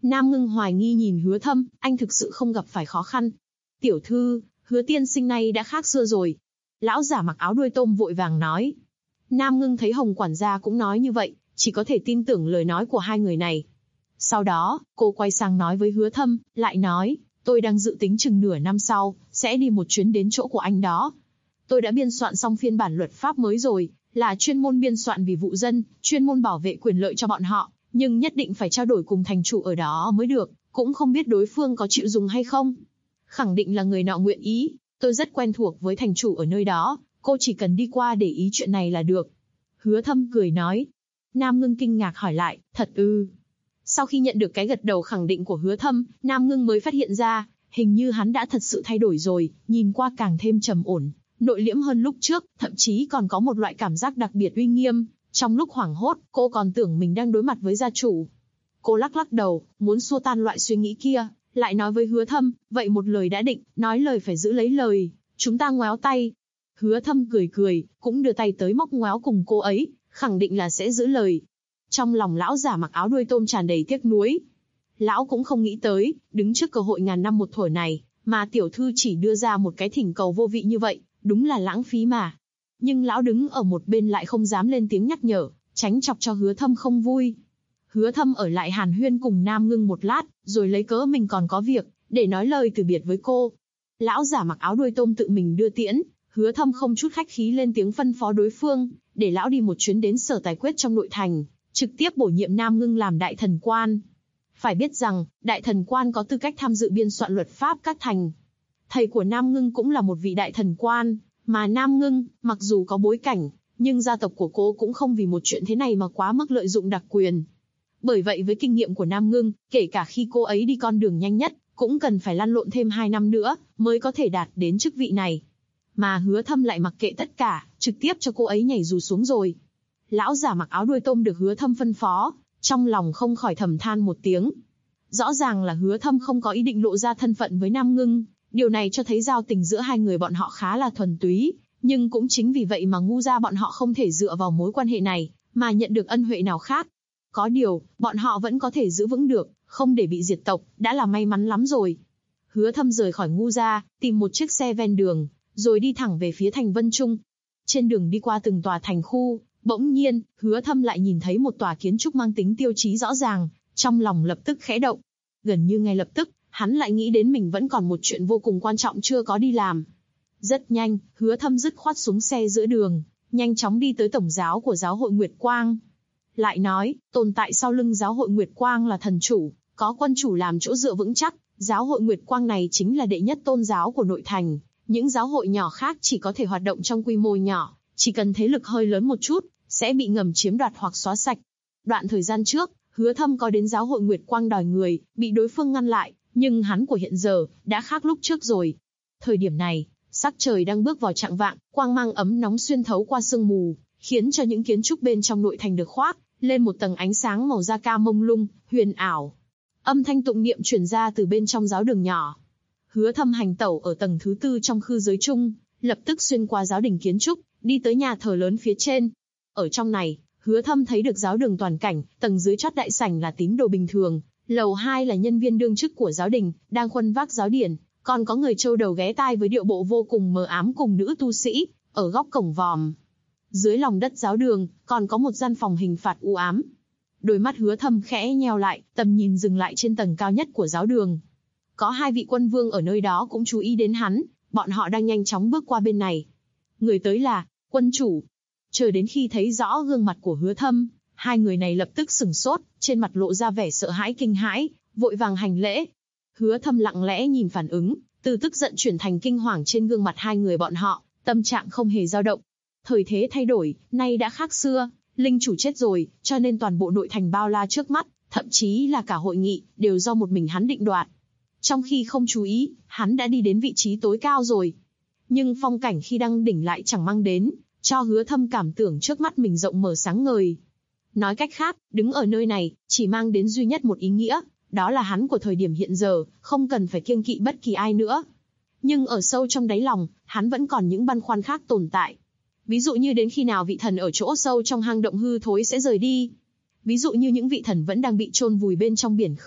Nam Ngưng hoài nghi nhìn Hứa Thâm, anh thực sự không gặp phải khó khăn. Tiểu thư, Hứa tiên sinh này đã khác xưa rồi. Lão giả mặc áo đuôi tôm vội vàng nói. Nam Ngưng thấy Hồng quản gia cũng nói như vậy, chỉ có thể tin tưởng lời nói của hai người này. Sau đó, cô quay sang nói với Hứa Thâm, lại nói, tôi đang dự tính chừng nửa năm sau, sẽ đi một chuyến đến chỗ của anh đó. Tôi đã biên soạn xong phiên bản luật pháp mới rồi, là chuyên môn biên soạn vì vụ dân, chuyên môn bảo vệ quyền lợi cho bọn họ, nhưng nhất định phải trao đổi cùng thành chủ ở đó mới được, cũng không biết đối phương có chịu dùng hay không. Khẳng định là người nọ nguyện ý, tôi rất quen thuộc với thành chủ ở nơi đó, cô chỉ cần đi qua để ý chuyện này là được. Hứa Thâm cười nói. Nam Ngưng kinh ngạc hỏi lại, thật ư? Sau khi nhận được cái gật đầu khẳng định của Hứa Thâm, Nam Ngưng mới phát hiện ra, hình như hắn đã thật sự thay đổi rồi, nhìn qua càng thêm trầm ổn, nội liễm hơn lúc trước, thậm chí còn có một loại cảm giác đặc biệt uy nghiêm. Trong lúc hoảng hốt, cô còn tưởng mình đang đối mặt với gia chủ. Cô lắc lắc đầu, muốn xua tan loại suy nghĩ kia, lại nói với Hứa Thâm, vậy một lời đã định, nói lời phải giữ lấy lời, chúng ta ngoéo tay. Hứa Thâm cười cười, cũng đưa tay tới móc ngoéo cùng cô ấy, khẳng định là sẽ giữ lời. Trong lòng lão giả mặc áo đuôi tôm tràn đầy tiếc nuối. Lão cũng không nghĩ tới, đứng trước cơ hội ngàn năm một thủa này, mà tiểu thư chỉ đưa ra một cái thỉnh cầu vô vị như vậy, đúng là lãng phí mà. Nhưng lão đứng ở một bên lại không dám lên tiếng nhắc nhở, tránh chọc cho Hứa Thâm không vui. Hứa Thâm ở lại hàn huyên cùng Nam Ngưng một lát, rồi lấy cớ mình còn có việc, để nói lời từ biệt với cô. Lão giả mặc áo đuôi tôm tự mình đưa tiễn, Hứa Thâm không chút khách khí lên tiếng phân phó đối phương, để lão đi một chuyến đến sở tài quyết trong nội thành, trực tiếp bổ nhiệm Nam Ngưng làm đại thần quan. Phải biết rằng, đại thần quan có tư cách tham dự biên soạn luật pháp các thành. Thầy của Nam Ngưng cũng là một vị đại thần quan, mà Nam Ngưng, mặc dù có bối cảnh, nhưng gia tộc của cô cũng không vì một chuyện thế này mà quá mức lợi dụng đặc quyền. Bởi vậy với kinh nghiệm của Nam Ngưng, kể cả khi cô ấy đi con đường nhanh nhất, cũng cần phải lăn lộn thêm 2 năm nữa, mới có thể đạt đến chức vị này. Mà Hứa Thâm lại mặc kệ tất cả, trực tiếp cho cô ấy nhảy dù xuống rồi. Lão giả mặc áo đuôi tôm được Hứa Thâm phân phó, trong lòng không khỏi thầm than một tiếng. Rõ ràng là Hứa Thâm không có ý định lộ ra thân phận với Nam Ngưng, điều này cho thấy giao tình giữa hai người bọn họ khá là thuần túy, nhưng cũng chính vì vậy mà ngu gia bọn họ không thể dựa vào mối quan hệ này, mà nhận được ân huệ nào khác. Có điều, bọn họ vẫn có thể giữ vững được, không để bị diệt tộc, đã là may mắn lắm rồi. Hứa Thâm rời khỏi ngu gia, tìm một chiếc xe ven đường, rồi đi thẳng về phía thành Vân Trung. Trên đường đi qua từng tòa thành khu, bỗng nhiên, Hứa Thâm lại nhìn thấy một tòa kiến trúc mang tính tiêu chí rõ ràng, trong lòng lập tức khẽ động. Gần như ngay lập tức, hắn lại nghĩ đến mình vẫn còn một chuyện vô cùng quan trọng chưa có đi làm. Rất nhanh, Hứa Thâm dứt khoát xuống xe giữa đường, nhanh chóng đi tới tổng giáo của giáo hội Nguyệt Quang. Lại nói, tồn tại sau lưng giáo hội Nguyệt Quang là thần chủ, có quân chủ làm chỗ dựa vững chắc, giáo hội Nguyệt Quang này chính là đệ nhất tôn giáo của nội thành. Những giáo hội nhỏ khác chỉ có thể hoạt động trong quy mô nhỏ, chỉ cần thế lực hơi lớn một chút, sẽ bị ngầm chiếm đoạt hoặc xóa sạch. Đoạn thời gian trước, Hứa Thâm có đến giáo hội Nguyệt Quang đòi người, bị đối phương ngăn lại, nhưng hắn của hiện giờ đã khác lúc trước rồi. Thời điểm này, sắc trời đang bước vào chạng vạng, quang mang ấm nóng xuyên thấu qua sương mù, khiến cho những kiến trúc bên trong nội thành được khoác lên một tầng ánh sáng màu da cam mông lung, huyền ảo. Âm thanh tụng niệm truyền ra từ bên trong giáo đường nhỏ. Hứa Thâm hành tẩu ở tầng thứ 4 trong khư giới chung, lập tức xuyên qua giáo đình kiến trúc, đi tới nhà thờ lớn phía trên. Ở trong này, Hứa Thâm thấy được giáo đường toàn cảnh, tầng dưới chót đại sảnh là tín đồ bình thường, lầu 2 là nhân viên đương chức của giáo đình, đang khuân vác giáo điển, còn có người trâu đầu ghé tai với điệu bộ vô cùng mờ ám cùng nữ tu sĩ, ở góc cổng vòm. Dưới lòng đất giáo đường, còn có một gian phòng hình phạt u ám. Đôi mắt Hứa Thâm khẽ nheo lại, tầm nhìn dừng lại trên tầng cao nhất của giáo đường. Có 2 vị quân vương ở nơi đó cũng chú ý đến hắn, bọn họ đang nhanh chóng bước qua bên này. Người tới là quân chủ. Chờ đến khi thấy rõ gương mặt của Hứa Thâm, 2 người này lập tức sửng sốt, trên mặt lộ ra vẻ sợ hãi kinh hãi, vội vàng hành lễ. Hứa Thâm lặng lẽ nhìn phản ứng, từ tức giận chuyển thành kinh hoàng trên gương mặt 2 người bọn họ, tâm trạng không hề dao động. Thời thế thay đổi, nay đã khác xưa, linh chủ chết rồi, cho nên toàn bộ nội thành bao la trước mắt, thậm chí là cả hội nghị, đều do một mình hắn định đoạt. Trong khi không chú ý, hắn đã đi đến vị trí tối cao rồi. Nhưng phong cảnh khi đăng đỉnh lại chẳng mang đến, cho Hứa Thâm cảm tưởng trước mắt mình rộng mở sáng ngời. Nói cách khác, đứng ở nơi này, chỉ mang đến duy nhất một ý nghĩa, đó là hắn của thời điểm hiện giờ, không cần phải kiêng kỵ bất kỳ ai nữa. Nhưng ở sâu trong đáy lòng, hắn vẫn còn những băn khoăn khác tồn tại. Ví dụ như đến khi nào vị thần ở chỗ sâu trong hang động hư thối sẽ rời đi. Ví dụ như những vị thần vẫn đang bị chôn vùi bên trong biển khư,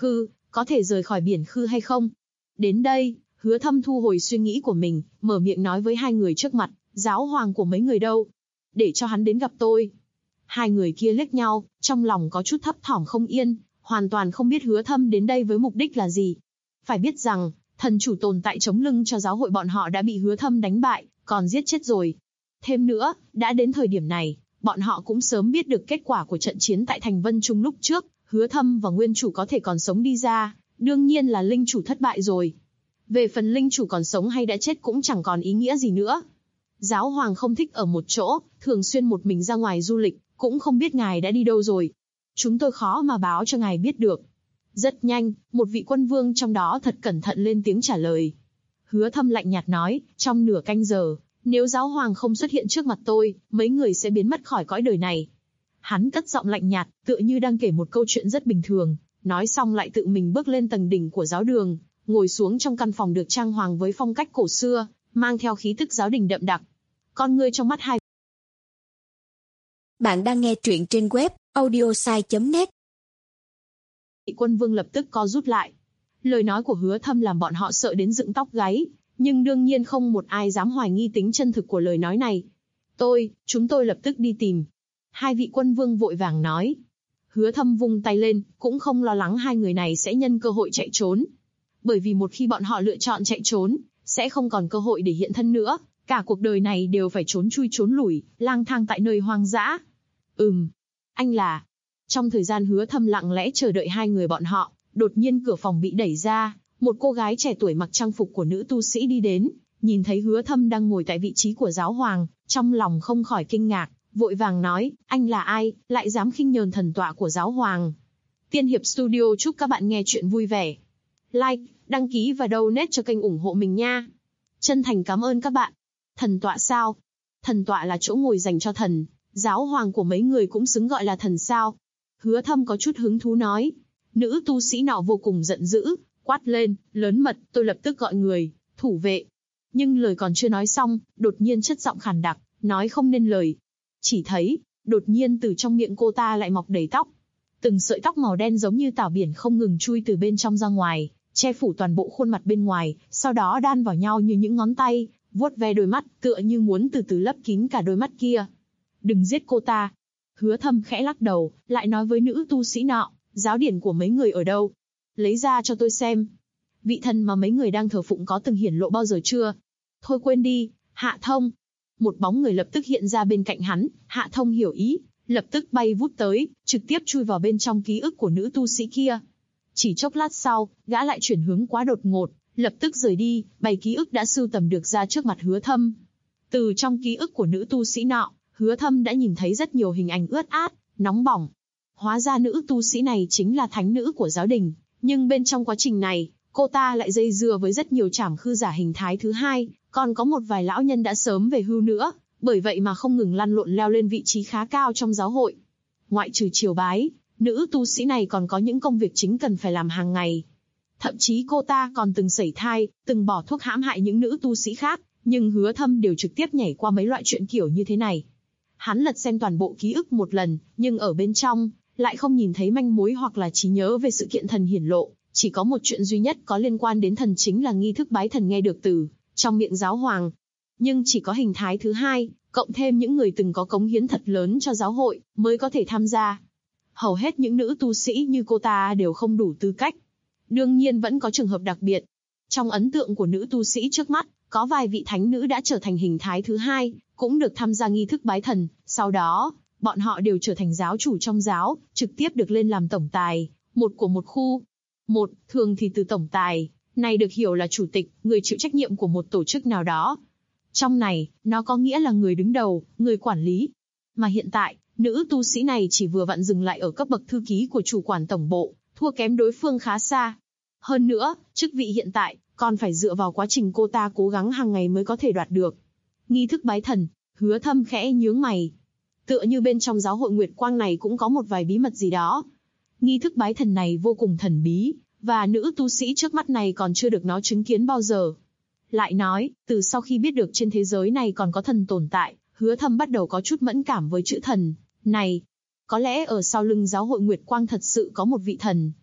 có thể rời khỏi biển khư hay không? Đến đây, Hứa Thâm thu hồi suy nghĩ của mình, mở miệng nói với hai người trước mặt, giáo hoàng của mấy người đâu? Để cho hắn đến gặp tôi. Hai người kia liếc nhau, trong lòng có chút thấp thỏm không yên, hoàn toàn không biết Hứa Thâm đến đây với mục đích là gì. Phải biết rằng, thần chủ tồn tại chống lưng cho giáo hội bọn họ đã bị Hứa Thâm đánh bại, còn giết chết rồi. Thêm nữa, đã đến thời điểm này, bọn họ cũng sớm biết được kết quả của trận chiến tại thành Vân Trung lúc trước, Hứa Thâm và nguyên chủ có thể còn sống đi ra, đương nhiên là linh chủ thất bại rồi. Về phần linh chủ còn sống hay đã chết cũng chẳng còn ý nghĩa gì nữa. Giáo hoàng không thích ở một chỗ, thường xuyên một mình ra ngoài du lịch, cũng không biết ngài đã đi đâu rồi. Chúng tôi khó mà báo cho ngài biết được. Rất nhanh, một vị quân vương trong đó thật cẩn thận lên tiếng trả lời. Hứa Thâm lạnh nhạt nói, trong nửa canh giờ, nếu giáo hoàng không xuất hiện trước mặt tôi, mấy người sẽ biến mất khỏi cõi đời này. Hắn cất giọng lạnh nhạt, tựa như đang kể một câu chuyện rất bình thường, nói xong lại tự mình bước lên tầng đỉnh của giáo đường, ngồi xuống trong căn phòng được trang hoàng với phong cách cổ xưa, mang theo khí tức giáo đình đậm đặc. Con ngươi trong mắt hai. Bạn đang nghe truyện trên web audiosai.net. Quân vương lập tức co rút lại. Lời nói của Hứa Thâm làm bọn họ sợ đến dựng tóc gáy, nhưng đương nhiên không một ai dám hoài nghi tính chân thực của lời nói này. Chúng tôi lập tức đi tìm. Hai vị quân vương vội vàng nói. Hứa Thâm vung tay lên, cũng không lo lắng hai người này sẽ nhân cơ hội chạy trốn. Bởi vì một khi bọn họ lựa chọn chạy trốn, sẽ không còn cơ hội để hiện thân nữa, cả cuộc đời này đều phải trốn chui trốn lủi, lang thang tại nơi hoang dã. Anh là... Trong thời gian Hứa Thâm lặng lẽ chờ đợi hai người bọn họ, đột nhiên cửa phòng bị đẩy ra, một cô gái trẻ tuổi mặc trang phục của nữ tu sĩ đi đến, nhìn thấy Hứa Thâm đang ngồi tại vị trí của giáo hoàng, trong lòng không khỏi kinh ngạc, vội vàng nói, anh là ai, lại dám khinh nhờn thần tọa của giáo hoàng. Tiên Hiệp Studio chúc các bạn nghe chuyện vui vẻ. Like, đăng ký và donate cho kênh ủng hộ mình nha. Chân thành cảm ơn các bạn. Thần tọa sao? Thần tọa là chỗ ngồi dành cho thần, giáo hoàng của mấy người cũng xứng gọi là thần sao? Hứa Thâm có chút hứng thú nói. Nữ tu sĩ nọ vô cùng giận dữ, quát lên, lớn mật, tôi lập tức gọi người, thủ vệ. Nhưng lời còn chưa nói xong, đột nhiên chất giọng khàn đặc, nói không nên lời. Chỉ thấy, đột nhiên từ trong miệng cô ta lại mọc đầy tóc. Từng sợi tóc màu đen giống như tảo biển không ngừng chui từ bên trong ra ngoài, che phủ toàn bộ khuôn mặt bên ngoài, sau đó đan vào nhau như những ngón tay, vuốt ve đôi mắt, tựa như muốn từ từ lấp kín cả đôi mắt kia. Đừng giết cô ta. Hứa Thâm khẽ lắc đầu, lại nói với nữ tu sĩ nọ, giáo điển của mấy người ở đâu? Lấy ra cho tôi xem. Vị thần mà mấy người đang thờ phụng có từng hiển lộ bao giờ chưa? Thôi quên đi, Hạ Thông. Một bóng người lập tức hiện ra bên cạnh hắn, Hạ Thông hiểu ý, lập tức bay vút tới, trực tiếp chui vào bên trong ký ức của nữ tu sĩ kia. Chỉ chốc lát sau, gã lại chuyển hướng quá đột ngột, lập tức rời đi, bày ký ức đã sưu tầm được ra trước mặt Hứa Thâm. Từ trong ký ức của nữ tu sĩ nọ, Hứa Thâm đã nhìn thấy rất nhiều hình ảnh ướt át, nóng bỏng. Hóa ra nữ tu sĩ này chính là thánh nữ của giáo đình, nhưng bên trong quá trình này, cô ta lại dây dưa với rất nhiều trảm khư giả hình thái thứ hai, còn có một vài lão nhân đã sớm về hưu nữa, bởi vậy mà không ngừng lăn lộn leo lên vị trí khá cao trong giáo hội. Ngoại trừ triều bái, nữ tu sĩ này còn có những công việc chính cần phải làm hàng ngày. Thậm chí cô ta còn từng sẩy thai, từng bỏ thuốc hãm hại những nữ tu sĩ khác, nhưng Hứa Thâm đều trực tiếp nhảy qua mấy loại chuyện kiểu như thế này. Hắn lật xem toàn bộ ký ức một lần, nhưng ở bên trong, lại không nhìn thấy manh mối hoặc là trí nhớ về sự kiện thần hiển lộ, chỉ có một chuyện duy nhất có liên quan đến thần chính là nghi thức bái thần nghe được từ trong miệng giáo hoàng. Nhưng chỉ có hình thái thứ hai, cộng thêm những người từng có cống hiến thật lớn cho giáo hội, mới có thể tham gia. Hầu hết những nữ tu sĩ như cô ta đều không đủ tư cách. Đương nhiên vẫn có trường hợp đặc biệt. Trong ấn tượng của nữ tu sĩ trước mắt, có vài vị thánh nữ đã trở thành hình thái thứ hai, cũng được tham gia nghi thức bái thần, sau đó, bọn họ đều trở thành giáo chủ trong giáo, trực tiếp được lên làm tổng tài, một của một khu. Một, thường thì từ tổng tài, này được hiểu là chủ tịch, người chịu trách nhiệm của một tổ chức nào đó. Trong này, nó có nghĩa là người đứng đầu, người quản lý. Mà hiện tại, nữ tu sĩ này chỉ vừa vặn dừng lại ở cấp bậc thư ký của chủ quản tổng bộ, thua kém đối phương khá xa. Hơn nữa, chức vị hiện tại, còn phải dựa vào quá trình cô ta cố gắng hàng ngày mới có thể đoạt được. Nghi thức bái thần, Hứa Thâm khẽ nhướng mày. Tựa như bên trong giáo hội Nguyệt Quang này cũng có một vài bí mật gì đó. Nghi thức bái thần này vô cùng thần bí, và nữ tu sĩ trước mắt này còn chưa được nó chứng kiến bao giờ. Lại nói, từ sau khi biết được trên thế giới này còn có thần tồn tại, Hứa Thâm bắt đầu có chút mẫn cảm với chữ thần này. Có lẽ ở sau lưng giáo hội Nguyệt Quang thật sự có một vị thần.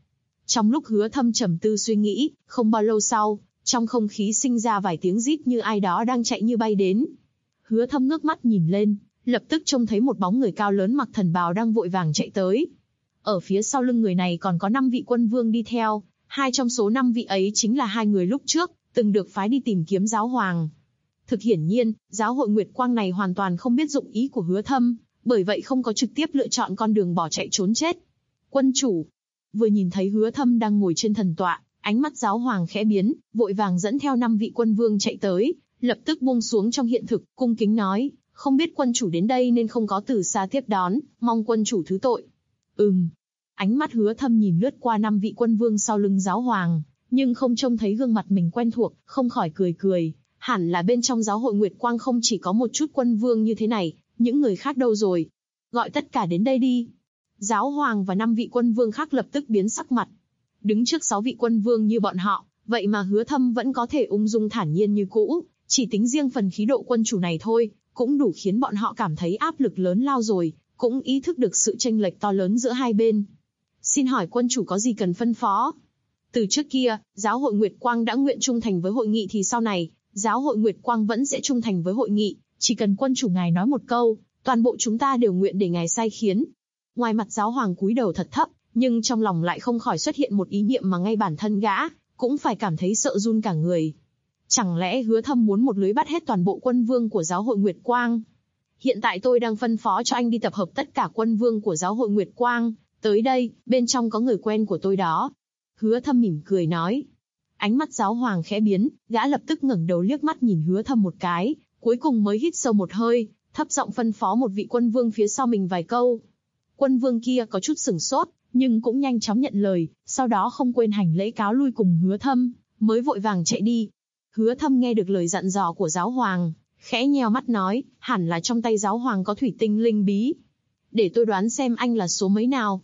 Trong lúc Hứa Thâm trầm tư suy nghĩ, không bao lâu sau, trong không khí sinh ra vài tiếng rít như ai đó đang chạy như bay đến. Hứa Thâm ngước mắt nhìn lên, lập tức trông thấy một bóng người cao lớn mặc thần bào đang vội vàng chạy tới. Ở phía sau lưng người này còn có 5 vị quân vương đi theo, 2 trong số 5 vị ấy chính là 2 người lúc trước, từng được phái đi tìm kiếm giáo hoàng. Thực hiển nhiên, giáo hội Nguyệt Quang này hoàn toàn không biết dụng ý của Hứa Thâm, bởi vậy không có trực tiếp lựa chọn con đường bỏ chạy trốn chết. Quân chủ, vừa nhìn thấy Hứa Thâm đang ngồi trên thần tọa, ánh mắt giáo hoàng khẽ biến, vội vàng dẫn theo 5 vị quân vương chạy tới, lập tức buông xuống trong hiện thực, cung kính nói, không biết quân chủ đến đây nên không có từ xa tiếp đón, mong quân chủ thứ tội. Ánh mắt Hứa Thâm nhìn lướt qua 5 vị quân vương sau lưng giáo hoàng, nhưng không trông thấy gương mặt mình quen thuộc, không khỏi cười. Hẳn là bên trong giáo hội Nguyệt Quang không chỉ có một chút quân vương như thế này, những người khác đâu rồi? Gọi tất cả đến đây đi. Giáo hoàng và 5 vị quân vương khác lập tức biến sắc mặt. Đứng trước 6 vị quân vương như bọn họ, vậy mà Hứa Thâm vẫn có thể ung dung thản nhiên như cũ, chỉ tính riêng phần khí độ quân chủ này thôi, cũng đủ khiến bọn họ cảm thấy áp lực lớn lao rồi, cũng ý thức được sự chênh lệch to lớn giữa hai bên. Xin hỏi quân chủ có gì cần phân phó? Từ trước kia, giáo hội Nguyệt Quang đã nguyện trung thành với hội nghị thì sau này, giáo hội Nguyệt Quang vẫn sẽ trung thành với hội nghị, chỉ cần quân chủ ngài nói một câu, toàn bộ chúng ta đều nguyện để ngài sai khiến. Ngoài mặt giáo hoàng cúi đầu thật thấp, nhưng trong lòng lại không khỏi xuất hiện một ý niệm mà ngay bản thân gã cũng phải cảm thấy sợ run cả người. Chẳng lẽ Hứa Thâm muốn một lưới bắt hết toàn bộ quân vương của giáo hội Nguyệt Quang? Hiện tại tôi đang phân phó cho anh đi tập hợp tất cả quân vương của giáo hội Nguyệt Quang, tới đây, bên trong có người quen của tôi đó. Hứa Thâm mỉm cười nói. Ánh mắt giáo hoàng khẽ biến, gã lập tức ngẩng đầu liếc mắt nhìn Hứa Thâm một cái, cuối cùng mới hít sâu một hơi, thấp giọng phân phó một vị quân vương phía sau mình vài câu. Quân vương kia có chút sửng sốt, nhưng cũng nhanh chóng nhận lời, sau đó không quên hành lễ cáo lui cùng Hứa Thâm, mới vội vàng chạy đi. Hứa Thâm nghe được lời dặn dò của giáo hoàng, khẽ nheo mắt nói, hẳn là trong tay giáo hoàng có thủy tinh linh bí. Để tôi đoán xem anh là số mấy nào.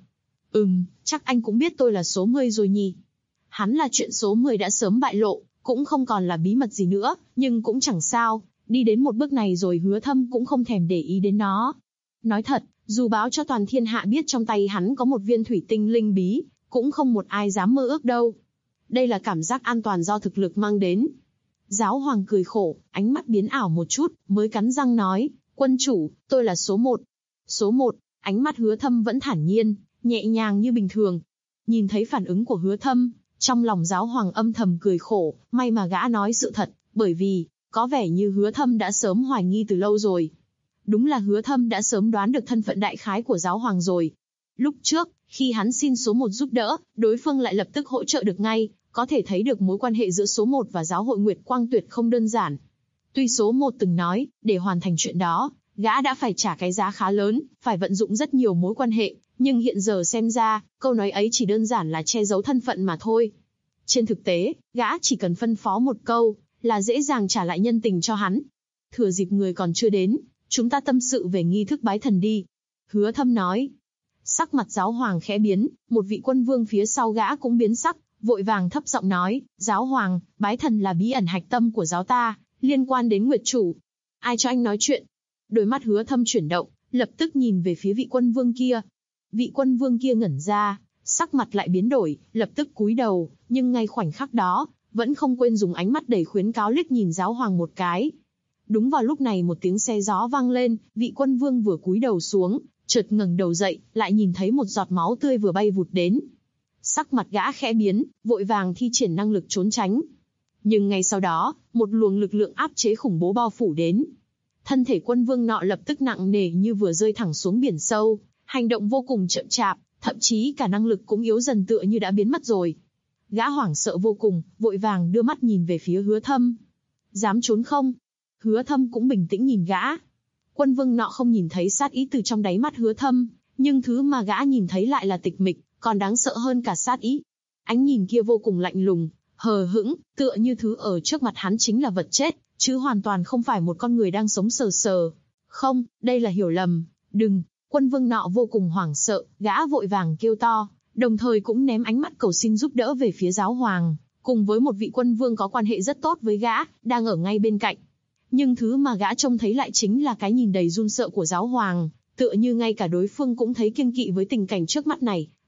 Chắc anh cũng biết tôi là số 10 rồi nhỉ. Hắn là chuyện số 10 đã sớm bại lộ, cũng không còn là bí mật gì nữa, nhưng cũng chẳng sao, đi đến một bước này rồi Hứa Thâm cũng không thèm để ý đến nó. Nói thật, dù báo cho toàn thiên hạ biết trong tay hắn có một viên thủy tinh linh bí, cũng không một ai dám mơ ước đâu. Đây là cảm giác an toàn do thực lực mang đến. Giáo hoàng cười khổ, ánh mắt biến ảo một chút, mới cắn răng nói, quân chủ, tôi là số 1. Số 1, ánh mắt Hứa Thâm vẫn thản nhiên, nhẹ nhàng như bình thường. Nhìn thấy phản ứng của Hứa Thâm, trong lòng giáo hoàng âm thầm cười khổ, may mà gã nói sự thật, bởi vì, có vẻ như Hứa Thâm đã sớm hoài nghi từ lâu rồi. Đúng là Hứa Thâm đã sớm đoán được thân phận đại khái của giáo hoàng rồi. Lúc trước, khi hắn xin số 1 giúp đỡ, đối phương lại lập tức hỗ trợ được ngay, có thể thấy được mối quan hệ giữa số 1 và giáo hội Nguyệt Quang tuyệt không đơn giản. Tuy số 1 từng nói, để hoàn thành chuyện đó, gã đã phải trả cái giá khá lớn, phải vận dụng rất nhiều mối quan hệ, nhưng hiện giờ xem ra, câu nói ấy chỉ đơn giản là che giấu thân phận mà thôi. Trên thực tế, gã chỉ cần phân phó một câu, là dễ dàng trả lại nhân tình cho hắn. Thừa dịp người còn chưa đến, chúng ta tâm sự về nghi thức bái thần đi. Hứa Thâm nói. Sắc mặt giáo hoàng khẽ biến, một vị quân vương phía sau gã cũng biến sắc, vội vàng thấp giọng nói, giáo hoàng, bái thần là bí ẩn hạch tâm của giáo ta, liên quan đến Nguyệt chủ. Ai cho anh nói chuyện? Đôi mắt Hứa Thâm chuyển động, lập tức nhìn về phía vị quân vương kia. Vị quân vương kia ngẩn ra, sắc mặt lại biến đổi, lập tức cúi đầu, nhưng ngay khoảnh khắc đó, vẫn không quên dùng ánh mắt đầy khuyến cáo liếc nhìn giáo hoàng một cái. Đúng vào lúc này một tiếng xe gió vang lên, vị quân vương vừa cúi đầu xuống, chợt ngẩng đầu dậy, lại nhìn thấy một giọt máu tươi vừa bay vụt đến. Sắc mặt gã khẽ biến, vội vàng thi triển năng lực trốn tránh. Nhưng ngay sau đó, một luồng lực lượng áp chế khủng bố bao phủ đến. Thân thể quân vương nọ lập tức nặng nề như vừa rơi thẳng xuống biển sâu, hành động vô cùng chậm chạp, thậm chí cả năng lực cũng yếu dần tựa như đã biến mất rồi. Gã hoảng sợ vô cùng, vội vàng đưa mắt nhìn về phía Hứa Thâm. Dám trốn không? Hứa Thâm cũng bình tĩnh nhìn gã. Quân vương nọ không nhìn thấy sát ý từ trong đáy mắt Hứa Thâm, nhưng thứ mà gã nhìn thấy lại là tịch mịch, còn đáng sợ hơn cả sát ý. Ánh nhìn kia vô cùng lạnh lùng, hờ hững, tựa như thứ ở trước mặt hắn chính là vật chết, chứ hoàn toàn không phải một con người đang sống sờ sờ. Không, đây là hiểu lầm, đừng. Quân vương nọ vô cùng hoảng sợ, gã vội vàng kêu to, đồng thời cũng ném ánh mắt cầu xin giúp đỡ về phía giáo hoàng, cùng với một vị quân vương có quan hệ rất tốt với gã, đang ở ngay bên cạnh. Nhưng thứ mà gã trông thấy lại chính là cái nhìn đầy run sợ của giáo hoàng, tựa như ngay cả đối phương cũng thấy kiêng kỵ với tình cảnh trước mắt này,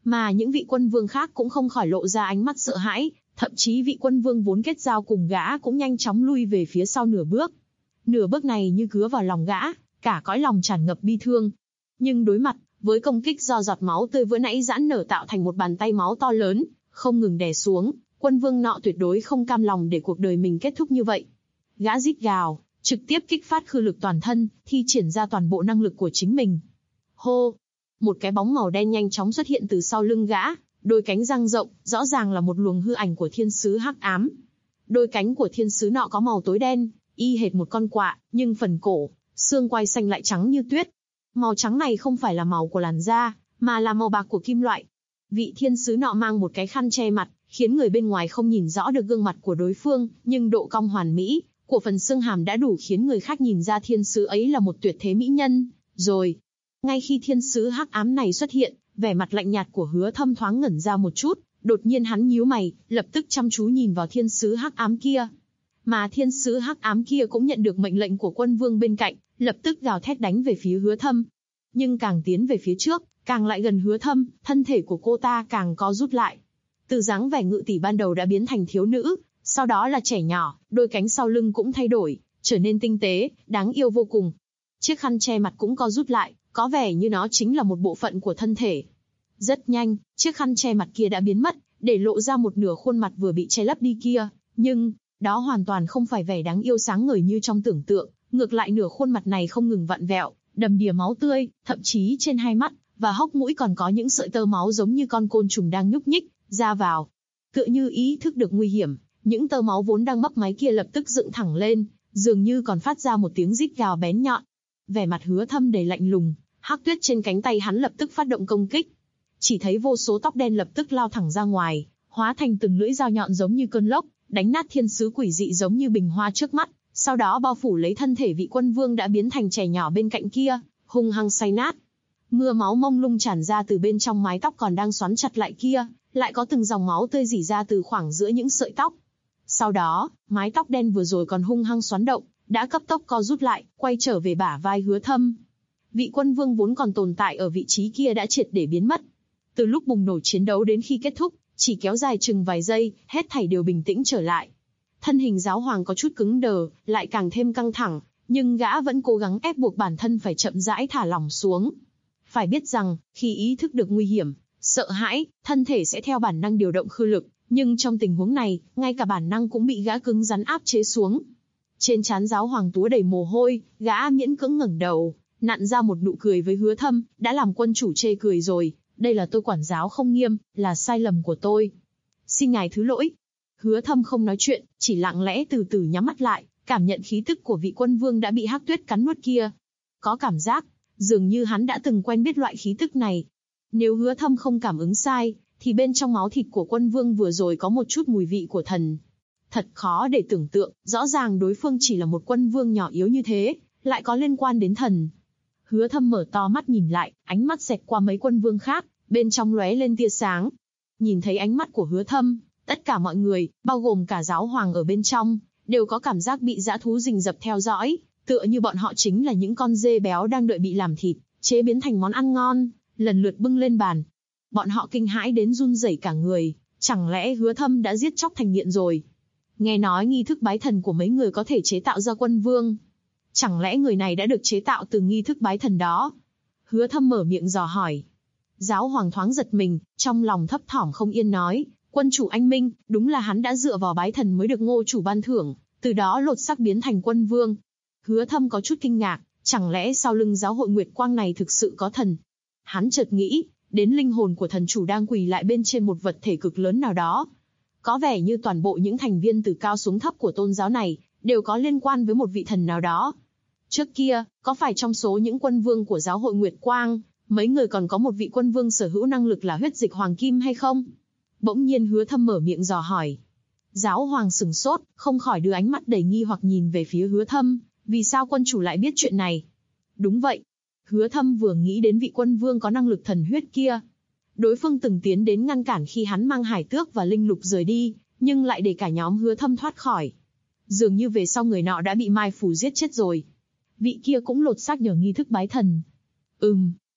Mà những vị quân vương khác cũng không khỏi lộ ra ánh mắt sợ hãi, thậm chí vị quân vương vốn kết giao cùng gã cũng nhanh chóng lui về phía sau nửa bước. Nửa bước này như cứa vào lòng gã, cả cõi lòng tràn ngập bi thương. Nhưng đối mặt với công kích do giọt máu tươi vừa nãy giãn nở tạo thành một bàn tay máu to lớn, không ngừng đè xuống, quân vương nọ tuyệt đối không cam lòng để cuộc đời mình kết thúc như vậy. Gã rít gào, trực tiếp kích phát khư lực toàn thân, thi triển ra toàn bộ năng lực của chính mình. Hô! Một cái bóng màu đen nhanh chóng xuất hiện từ sau lưng gã, đôi cánh dang rộng, rõ ràng là một luồng hư ảnh của thiên sứ hắc ám. Đôi cánh của thiên sứ nọ có màu tối đen, y hệt một con quạ, nhưng phần cổ, xương quai xanh lại trắng như tuyết. Màu trắng này không phải là màu của làn da, mà là màu bạc của kim loại. Vị thiên sứ nọ mang một cái khăn che mặt, khiến người bên ngoài không nhìn rõ được gương mặt của đối phương, nhưng độ cong hoàn mỹ của phần xương hàm đã đủ khiến người khác nhìn ra thiên sứ ấy là một tuyệt thế mỹ nhân. Rồi, ngay khi thiên sứ hắc ám này xuất hiện, vẻ mặt lạnh nhạt của Hứa Thâm thoáng ngẩn ra một chút, đột nhiên hắn nhíu mày, lập tức chăm chú nhìn vào thiên sứ hắc ám kia. Mà thiên sứ hắc ám kia cũng nhận được mệnh lệnh của quân vương bên cạnh, lập tức gào thét đánh về phía Hứa Thâm. Nhưng càng tiến về phía trước, càng lại gần Hứa Thâm, thân thể của cô ta càng co rút lại. Từ dáng vẻ ngự tỷ ban đầu đã biến thành thiếu nữ, sau đó là trẻ nhỏ, đôi cánh sau lưng cũng thay đổi, trở nên tinh tế, đáng yêu vô cùng. Chiếc khăn che mặt cũng co rút lại, có vẻ như nó chính là một bộ phận của thân thể. Rất nhanh, chiếc khăn che mặt kia đã biến mất, để lộ ra một nửa khuôn mặt vừa bị che lấp đi kia, nhưng đó hoàn toàn không phải vẻ đáng yêu sáng ngời như trong tưởng tượng, ngược lại nửa khuôn mặt này không ngừng vặn vẹo, đầm đìa máu tươi, thậm chí trên hai mắt và hốc mũi còn có những sợi tơ máu giống như con côn trùng đang nhúc nhích ra vào. Tựa như ý thức được nguy hiểm, những tơ máu vốn đang mấp máy kia lập tức dựng thẳng lên, dường như còn phát ra một tiếng rít gào bén nhọn. Vẻ mặt Hứa Thâm đầy lạnh lùng, hắc tuyết trên cánh tay hắn lập tức phát động công kích. Chỉ thấy vô số tóc đen lập tức lao thẳng ra ngoài, hóa thành từng lưỡi dao nhọn giống như cơn lốc, đánh nát thiên sứ quỷ dị giống như bình hoa trước mắt, sau đó bao phủ lấy thân thể vị quân vương đã biến thành trẻ nhỏ bên cạnh kia, hung hăng xay nát. Mưa máu mông lung tràn ra từ bên trong mái tóc còn đang xoắn chặt lại kia, lại có từng dòng máu tươi rỉ ra từ khoảng giữa những sợi tóc. Sau đó, mái tóc đen vừa rồi còn hung hăng xoắn động, đã cấp tốc co rút lại, quay trở về bả vai Hứa Thâm. Vị quân vương vốn còn tồn tại ở vị trí kia đã triệt để biến mất. Từ lúc bùng nổ chiến đấu đến khi kết thúc, chỉ kéo dài chừng vài giây, hết thảy đều bình tĩnh trở lại. Thân hình giáo hoàng có chút cứng đờ, lại càng thêm căng thẳng, nhưng gã vẫn cố gắng ép buộc bản thân phải chậm rãi thả lỏng xuống. Phải biết rằng, khi ý thức được nguy hiểm, sợ hãi, thân thể sẽ theo bản năng điều động khư lực, nhưng trong tình huống này, ngay cả bản năng cũng bị gã cứng rắn áp chế xuống. Trên trán giáo hoàng túa đầy mồ hôi, gã miễn cưỡng ngẩng đầu, nặn ra một nụ cười với Hứa Thâm, đã làm quân chủ chê cười rồi, đây là tôi quản giáo không nghiêm, là sai lầm của tôi. Xin ngài thứ lỗi. Hứa Thâm không nói chuyện, chỉ lặng lẽ từ từ nhắm mắt lại, cảm nhận khí tức của vị quân vương đã bị hắc tuyết cắn nuốt kia. Có cảm giác, dường như hắn đã từng quen biết loại khí tức này. Nếu Hứa Thâm không cảm ứng sai, thì bên trong máu thịt của quân vương vừa rồi có một chút mùi vị của thần. Thật khó để tưởng tượng, rõ ràng đối phương chỉ là một quân vương nhỏ yếu như thế, lại có liên quan đến thần. Hứa Thâm mở to mắt nhìn lại, ánh mắt xẹt qua mấy quân vương khác, bên trong lóe lên tia sáng. Nhìn thấy ánh mắt của Hứa Thâm, tất cả mọi người, bao gồm cả giáo hoàng ở bên trong, đều có cảm giác bị dã thú rình rập theo dõi, tựa như bọn họ chính là những con dê béo đang đợi bị làm thịt, chế biến thành món ăn ngon, lần lượt bưng lên bàn. Bọn họ kinh hãi đến run rẩy cả người, chẳng lẽ Hứa Thâm đã giết chóc thành nghiện rồi? Nghe nói nghi thức bái thần của mấy người có thể chế tạo ra quân vương. Chẳng lẽ người này đã được chế tạo từ nghi thức bái thần đó? Hứa Thâm mở miệng dò hỏi. Giáo hoàng thoáng giật mình, trong lòng thấp thỏm không yên nói, quân chủ anh minh, đúng là hắn đã dựa vào bái thần mới được Ngô chủ ban thưởng, từ đó lột xác biến thành quân vương. Hứa Thâm có chút kinh ngạc, chẳng lẽ sau lưng giáo hội Nguyệt Quang này thực sự có thần? Hắn chợt nghĩ, đến linh hồn của thần chủ đang quỳ lại bên trên một vật thể cực lớn nào đó. Có vẻ như toàn bộ những thành viên từ cao xuống thấp của tôn giáo này, đều có liên quan với một vị thần nào đó. Trước kia, có phải trong số những quân vương của giáo hội Nguyệt Quang, mấy người còn có một vị quân vương sở hữu năng lực là huyết dịch hoàng kim hay không? Bỗng nhiên Hứa Thâm mở miệng dò hỏi. Giáo hoàng sửng sốt, không khỏi đưa ánh mắt đầy nghi hoặc nhìn về phía Hứa Thâm, vì sao quân chủ lại biết chuyện này? Đúng vậy. Hứa Thâm vừa nghĩ đến vị quân vương có năng lực thần huyết kia. Đối phương từng tiến đến ngăn cản khi hắn mang hải tước và linh lục rời đi, nhưng lại để cả nhóm Hứa Thâm thoát khỏi. Dường như về sau người nọ đã bị mai phủ giết chết rồi. Vị kia cũng lột xác nhờ nghi thức bái thần.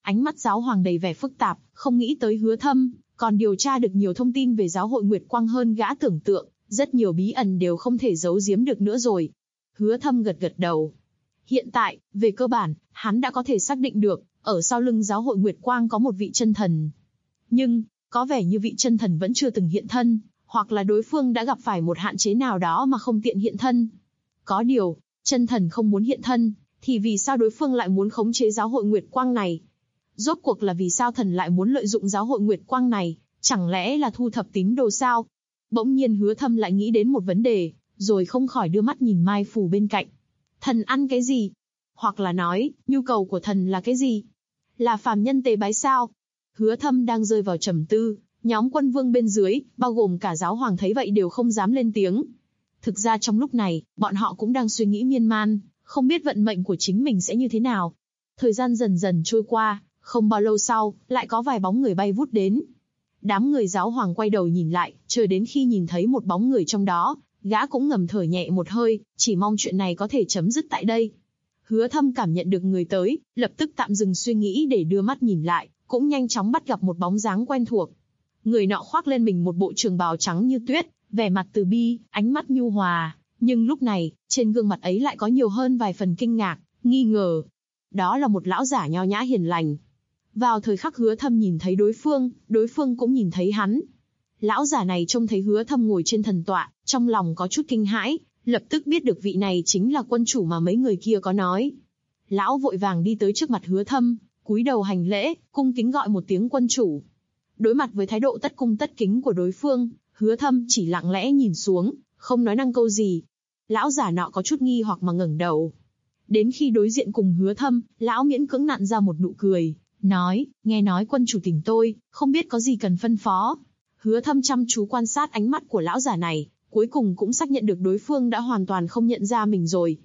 Ánh mắt giáo hoàng đầy vẻ phức tạp, không nghĩ tới Hứa Thâm còn điều tra được nhiều thông tin về giáo hội Nguyệt Quang hơn gã tưởng tượng, rất nhiều bí ẩn đều không thể giấu giếm được nữa rồi. Hứa Thâm gật gật đầu. Hiện tại, về cơ bản, hắn đã có thể xác định được, ở sau lưng giáo hội Nguyệt Quang có một vị chân thần. Nhưng, có vẻ như vị chân thần vẫn chưa từng hiện thân, hoặc là đối phương đã gặp phải một hạn chế nào đó mà không tiện hiện thân. Có điều, chân thần không muốn hiện thân, thì vì sao đối phương lại muốn khống chế giáo hội Nguyệt Quang này? Rốt cuộc là vì sao thần lại muốn lợi dụng giáo hội Nguyệt Quang này, chẳng lẽ là thu thập tín đồ sao? Bỗng nhiên Hứa Thâm lại nghĩ đến một vấn đề, rồi không khỏi đưa mắt nhìn Mai Phù bên cạnh. Thần ăn cái gì? Hoặc là nói, nhu cầu của thần là cái gì? Là phàm nhân tế bái sao? Hứa Thâm đang rơi vào trầm tư, nhóm quân vương bên dưới, bao gồm cả giáo hoàng thấy vậy đều không dám lên tiếng. Thực ra trong lúc này, bọn họ cũng đang suy nghĩ miên man, không biết vận mệnh của chính mình sẽ như thế nào. Thời gian dần dần trôi qua, không bao lâu sau, lại có vài bóng người bay vút đến. Đám người giáo hoàng quay đầu nhìn lại, chờ đến khi nhìn thấy một bóng người trong đó, gã cũng ngầm thở nhẹ một hơi, chỉ mong chuyện này có thể chấm dứt tại đây. Hứa Thâm cảm nhận được người tới, lập tức tạm dừng suy nghĩ để đưa mắt nhìn lại, cũng nhanh chóng bắt gặp một bóng dáng quen thuộc. Người nọ khoác lên mình một bộ trường bào trắng như tuyết, vẻ mặt từ bi, ánh mắt nhu hòa, nhưng lúc này, trên gương mặt ấy lại có nhiều hơn vài phần kinh ngạc, nghi ngờ. Đó là một lão giả nho nhã hiền lành. Vào thời khắc Hứa Thâm nhìn thấy đối phương cũng nhìn thấy hắn. Lão giả này trông thấy Hứa Thâm ngồi trên thần tọa, trong lòng có chút kinh hãi, lập tức biết được vị này chính là quân chủ mà mấy người kia có nói. Lão vội vàng đi tới trước mặt Hứa Thâm, cúi đầu hành lễ, cung kính gọi một tiếng quân chủ. Đối mặt với thái độ tất cung tất kính của đối phương, Hứa Thâm chỉ lặng lẽ nhìn xuống, không nói năng câu gì. Lão giả nọ có chút nghi hoặc mà ngẩng đầu. Đến khi đối diện cùng Hứa Thâm, lão miễn cưỡng nặn ra một nụ cười, nói, nghe nói quân chủ tỉnh tôi, không biết có gì cần phân phó. Hứa Thâm chăm chú quan sát ánh mắt của lão giả này, cuối cùng cũng xác nhận được đối phương đã hoàn toàn không nhận ra mình rồi.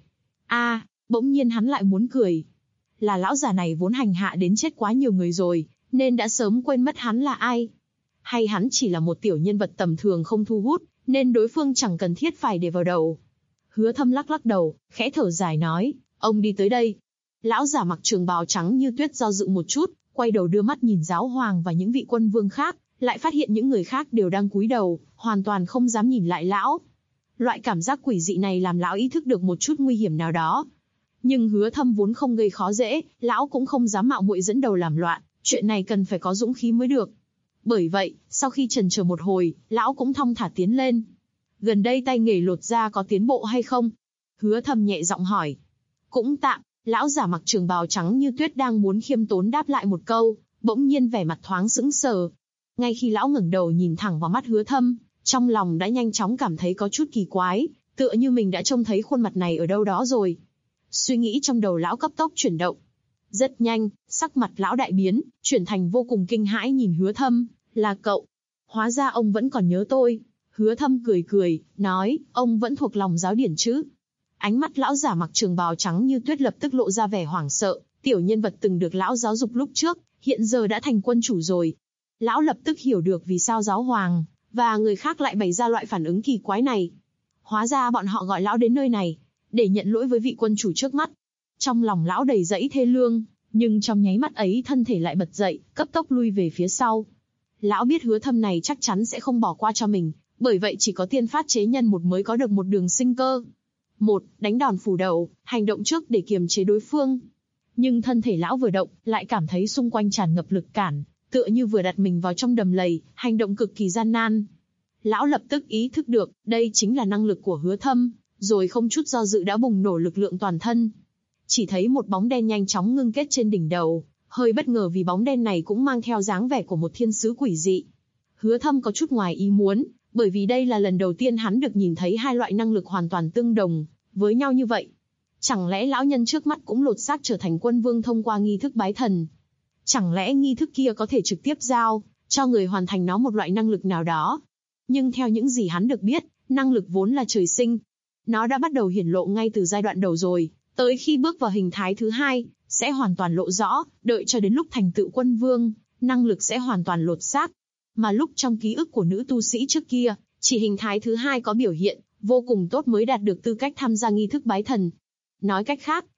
Bỗng nhiên hắn lại muốn cười. Là lão giả này vốn hành hạ đến chết quá nhiều người rồi, nên đã sớm quên mất hắn là ai. Hay hắn chỉ là một tiểu nhân vật tầm thường không thu hút, nên đối phương chẳng cần thiết phải để vào đầu. Hứa Thâm lắc lắc đầu, khẽ thở dài nói, ông đi tới đây. Lão giả mặc trường bào trắng như tuyết do dự một chút, quay đầu đưa mắt nhìn giáo hoàng và những vị quân vương khác, lại phát hiện những người khác đều đang cúi đầu, hoàn toàn không dám nhìn lại lão. Loại cảm giác quỷ dị này làm lão ý thức được một chút nguy hiểm nào đó. Nhưng Hứa Thâm vốn không gây khó dễ, lão cũng không dám mạo muội dẫn đầu làm loạn, chuyện này cần phải có dũng khí mới được. Bởi vậy, sau khi chần chờ một hồi, lão cũng thong thả tiến lên. Gần đây tay nghề lột da có tiến bộ hay không? Hứa Thâm nhẹ giọng hỏi. Cũng tạm. Lão giả mặc trường bào trắng như tuyết đang muốn khiêm tốn đáp lại một câu, bỗng nhiên vẻ mặt thoáng sững sờ. Ngay khi lão ngẩng đầu nhìn thẳng vào mắt Hứa Thâm, trong lòng đã nhanh chóng cảm thấy có chút kỳ quái, tựa như mình đã trông thấy khuôn mặt này ở đâu đó rồi. Suy nghĩ trong đầu lão cấp tốc chuyển động. Rất nhanh, sắc mặt lão đại biến, chuyển thành vô cùng kinh hãi nhìn Hứa Thâm, là cậu. Hóa ra ông vẫn còn nhớ tôi. Hứa Thâm cười cười, nói, ông vẫn thuộc lòng giáo điển chứ. Ánh mắt lão giả mặc trường bào trắng như tuyết lập tức lộ ra vẻ hoảng sợ, tiểu nhân vật từng được lão giáo dục lúc trước, hiện giờ đã thành quân chủ rồi. Lão lập tức hiểu được vì sao giáo hoàng và người khác lại bày ra loại phản ứng kỳ quái này. Hóa ra bọn họ gọi lão đến nơi này, để nhận lỗi với vị quân chủ trước mắt. Trong lòng lão đầy dẫy thê lương, nhưng trong nháy mắt ấy thân thể lại bật dậy, cấp tốc lui về phía sau. Lão biết Hứa Thâm này chắc chắn sẽ không bỏ qua cho mình, bởi vậy chỉ có tiên phát chế nhân một mới có được một đường sinh cơ. Một, đánh đòn phủ đầu, hành động trước để kiềm chế đối phương. Nhưng thân thể lão vừa động, lại cảm thấy xung quanh tràn ngập lực cản, tựa như vừa đặt mình vào trong đầm lầy, hành động cực kỳ gian nan. Lão lập tức ý thức được, đây chính là năng lực của Hứa Thâm, rồi không chút do dự đã bùng nổ lực lượng toàn thân. Chỉ thấy một bóng đen nhanh chóng ngưng kết trên đỉnh đầu, hơi bất ngờ vì bóng đen này cũng mang theo dáng vẻ của một thiên sứ quỷ dị. Hứa Thâm có chút ngoài ý muốn, bởi vì đây là lần đầu tiên hắn được nhìn thấy hai loại năng lực hoàn toàn tương đồng với nhau như vậy. Chẳng lẽ lão nhân trước mắt cũng lột xác trở thành quân vương thông qua nghi thức bái thần? Chẳng lẽ nghi thức kia có thể trực tiếp giao cho người hoàn thành nó một loại năng lực nào đó? Nhưng theo những gì hắn được biết, năng lực vốn là trời sinh. Nó đã bắt đầu hiển lộ ngay từ giai đoạn đầu rồi, tới khi bước vào hình thái thứ hai, sẽ hoàn toàn lộ rõ, đợi cho đến lúc thành tựu quân vương, năng lực sẽ hoàn toàn lột xác. Mà lúc trong ký ức của nữ tu sĩ trước kia, chỉ hình thái thứ hai có biểu hiện vô cùng tốt mới đạt được tư cách tham gia nghi thức bái thần. Nói cách khác,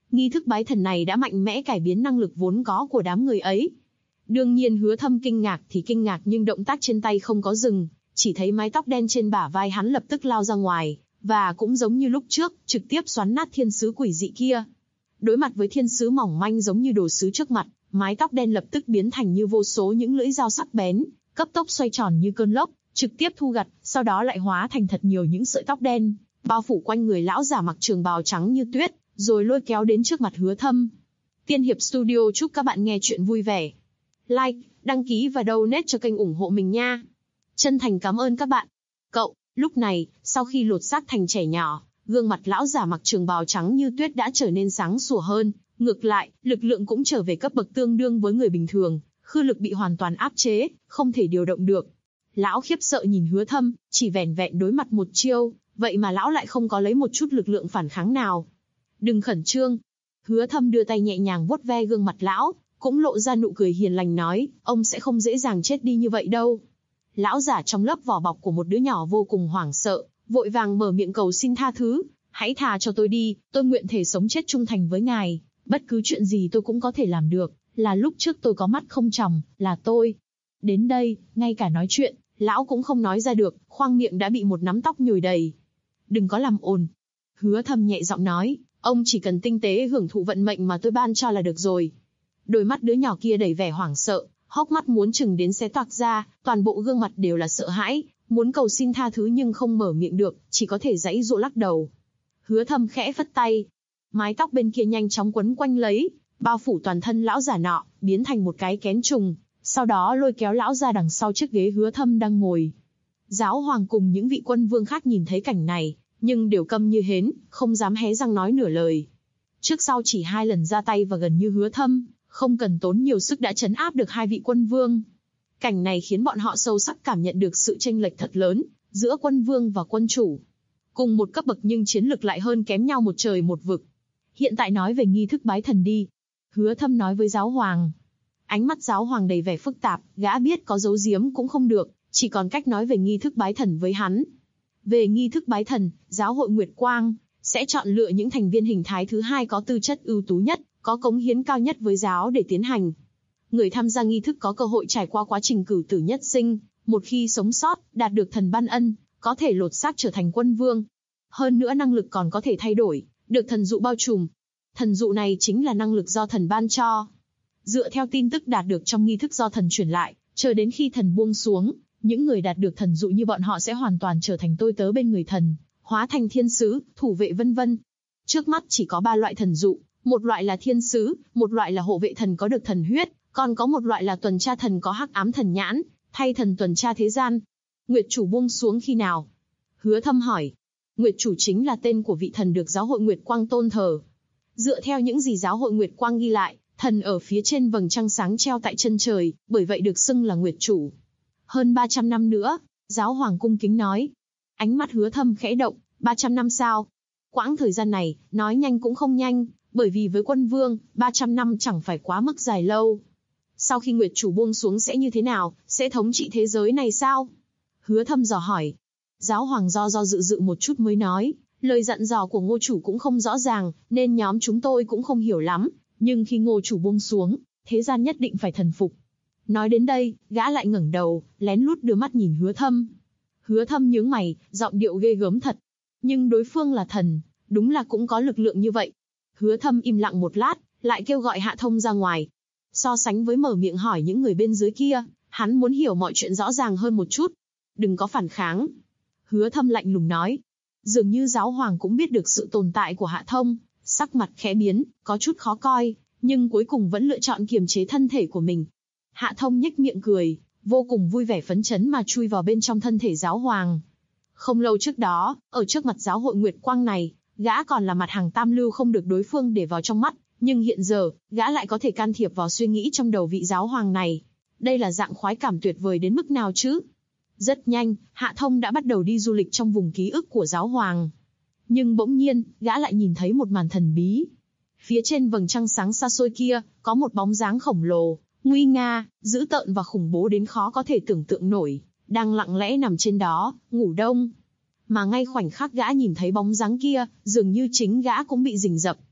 Nghi thức bái thần này đã mạnh mẽ cải biến năng lực vốn có của đám người ấy. Đương nhiên Hứa Thâm kinh ngạc thì kinh ngạc, nhưng động tác trên tay không có dừng, chỉ thấy mái tóc đen trên bả vai hắn lập tức lao ra ngoài, và cũng giống như lúc trước, trực tiếp xoắn nát thiên sứ quỷ dị kia. Đối mặt với thiên sứ mỏng manh giống như đồ sứ trước mặt, mái tóc đen lập tức biến thành như vô số những lưỡi dao sắc bén, cấp tốc xoay tròn như cơn lốc, trực tiếp thu gặt, sau đó lại hóa thành thật nhiều những sợi tóc đen, bao phủ quanh người lão giả mặc trường bào trắng như tuyết, rồi lôi kéo đến trước mặt Hứa Thâm. Tiên Hiệp Studio chúc các bạn nghe chuyện vui vẻ. Like, đăng ký và donate cho kênh ủng hộ mình nha. Chân thành cảm ơn các bạn. Cậu, lúc này, sau khi lột xác thành trẻ nhỏ, gương mặt lão giả mặc trường bào trắng như tuyết đã trở nên sáng sủa hơn, ngược lại, lực lượng cũng trở về cấp bậc tương đương với người bình thường, khư lực bị hoàn toàn áp chế, không thể điều động được. Lão khiếp sợ nhìn Hứa Thâm, chỉ vẻn vẹn đối mặt một chiêu, vậy mà lão lại không có lấy một chút lực lượng phản kháng nào. Đừng khẩn trương. Hứa Thâm đưa tay nhẹ nhàng vuốt ve gương mặt lão, cũng lộ ra nụ cười hiền lành nói, ông sẽ không dễ dàng chết đi như vậy đâu. Lão giả trong lớp vỏ bọc của một đứa nhỏ vô cùng hoảng sợ, vội vàng mở miệng cầu xin tha thứ, hãy tha cho tôi đi, tôi nguyện thể sống chết trung thành với ngài, bất cứ chuyện gì tôi cũng có thể làm được, là lúc trước tôi có mắt không tròng, là tôi. Đến đây, ngay cả nói chuyện, lão cũng không nói ra được, khoang miệng đã bị một nắm tóc nhồi đầy. Đừng có làm ồn. Hứa Thâm nhẹ giọng nói, ông chỉ cần tinh tế hưởng thụ vận mệnh mà tôi ban cho là được rồi. Đôi mắt đứa nhỏ kia đầy vẻ hoảng sợ, hốc mắt muốn chừng đến xé toạc ra, toàn bộ gương mặt đều là sợ hãi, muốn cầu xin tha thứ nhưng không mở miệng được, chỉ có thể giãy giụa lắc đầu. Hứa Thâm khẽ phất tay, mái tóc bên kia nhanh chóng quấn quanh lấy, bao phủ toàn thân lão giả nọ, biến thành một cái kén trùng, sau đó lôi kéo lão ra đằng sau chiếc ghế Hứa Thâm đang ngồi. Giáo hoàng cùng những vị quân vương khác nhìn thấy cảnh này, nhưng đều câm như hến, không dám hé răng nói nửa lời. Trước sau chỉ 2 lần ra tay và gần như Hứa Thâm không cần tốn nhiều sức đã trấn áp được 2 vị quân vương. Cảnh này khiến bọn họ sâu sắc cảm nhận được sự chênh lệch thật lớn giữa quân vương và quân chủ. Cùng một cấp bậc nhưng chiến lực lại hơn kém nhau một trời một vực. Hiện tại nói về nghi thức bái thần đi. Hứa Thâm nói với giáo hoàng. Ánh mắt giáo hoàng đầy vẻ phức tạp, gã biết có giấu giếm cũng không được, chỉ còn cách nói về nghi thức bái thần với hắn. Về nghi thức bái thần, giáo hội Nguyệt Quang sẽ chọn lựa những thành viên hình thái thứ 2 có tư chất ưu tú nhất, có cống hiến cao nhất với giáo để tiến hành. Người tham gia nghi thức có cơ hội trải qua quá trình cửu tử nhất sinh, một khi sống sót, đạt được thần ban ân, có thể lột xác trở thành quân vương. Hơn nữa năng lực còn có thể thay đổi, được thần dụ bao trùm. Thần dụ này chính là năng lực do thần ban cho. Dựa theo tin tức đạt được trong nghi thức do thần truyền lại, chờ đến khi thần buông xuống, những người đạt được thần dụ như bọn họ sẽ hoàn toàn trở thành tôi tớ bên người thần, hóa thành thiên sứ, thủ vệ vân vân. Trước mắt chỉ có 3 loại thần dụ, một loại là thiên sứ, một loại là hộ vệ thần có được thần huyết, còn có một loại là tuần tra thần có hắc ám thần nhãn, thay thần tuần tra thế gian. Nguyệt chủ buông xuống khi nào? Hứa Thâm hỏi. Nguyệt chủ chính là tên của vị thần được giáo hội Nguyệt Quang tôn thờ. Dựa theo những gì giáo hội Nguyệt Quang ghi lại, thần ở phía trên vầng trăng sáng treo tại chân trời, bởi vậy được xưng là Nguyệt chủ. Hơn 300 năm nữa, giáo hoàng cung kính nói. Ánh mắt Hứa Thâm khẽ động, 300 năm sao? Quãng thời gian này, nói nhanh cũng không nhanh, bởi vì với quân vương, 300 năm chẳng phải quá mức dài lâu. Sau khi Nguyệt chủ buông xuống sẽ như thế nào, sẽ thống trị thế giới này sao? Hứa Thâm dò hỏi. Giáo hoàng do dự một chút mới nói, lời dặn dò của Ngô chủ cũng không rõ ràng, nên nhóm chúng tôi cũng không hiểu lắm, nhưng khi Ngô chủ buông xuống, thế gian nhất định phải thần phục. Nói đến đây, gã lại ngẩng đầu, lén lút đưa mắt nhìn Hứa Thâm. Hứa Thâm nhướng mày, giọng điệu ghê gớm thật. Nhưng đối phương là thần, đúng là cũng có lực lượng như vậy. Hứa Thâm im lặng một lát, lại kêu gọi Hạ Thông ra ngoài. So sánh với mở miệng hỏi những người bên dưới kia, hắn muốn hiểu mọi chuyện rõ ràng hơn một chút. Đừng có phản kháng. Hứa Thâm lạnh lùng nói. Dường như giáo hoàng cũng biết được sự tồn tại của Hạ Thông, sắc mặt khẽ biến, có chút khó coi, nhưng cuối cùng vẫn lựa chọn kiềm chế thân thể của mình. Hạ Thông nhếch miệng cười, vô cùng vui vẻ phấn chấn mà chui vào bên trong thân thể giáo hoàng. Không lâu trước đó, ở trước mặt giáo hội Nguyệt Quang này, gã còn là mặt hàng tam lưu không được đối phương để vào trong mắt, nhưng hiện giờ, gã lại có thể can thiệp vào suy nghĩ trong đầu vị giáo hoàng này. Đây là dạng khoái cảm tuyệt vời đến mức nào chứ? Rất nhanh, Hạ Thông đã bắt đầu đi du lịch trong vùng ký ức của giáo hoàng. Nhưng bỗng nhiên, gã lại nhìn thấy một màn thần bí. Phía trên vầng trăng sáng xa xôi kia, có một bóng dáng khổng lồ, nguy nga, dữ tợn và khủng bố đến khó có thể tưởng tượng nổi, đang lặng lẽ nằm trên đó, ngủ đông. Mà ngay khoảnh khắc gã nhìn thấy bóng dáng kia, dường như chính gã cũng bị rình rập.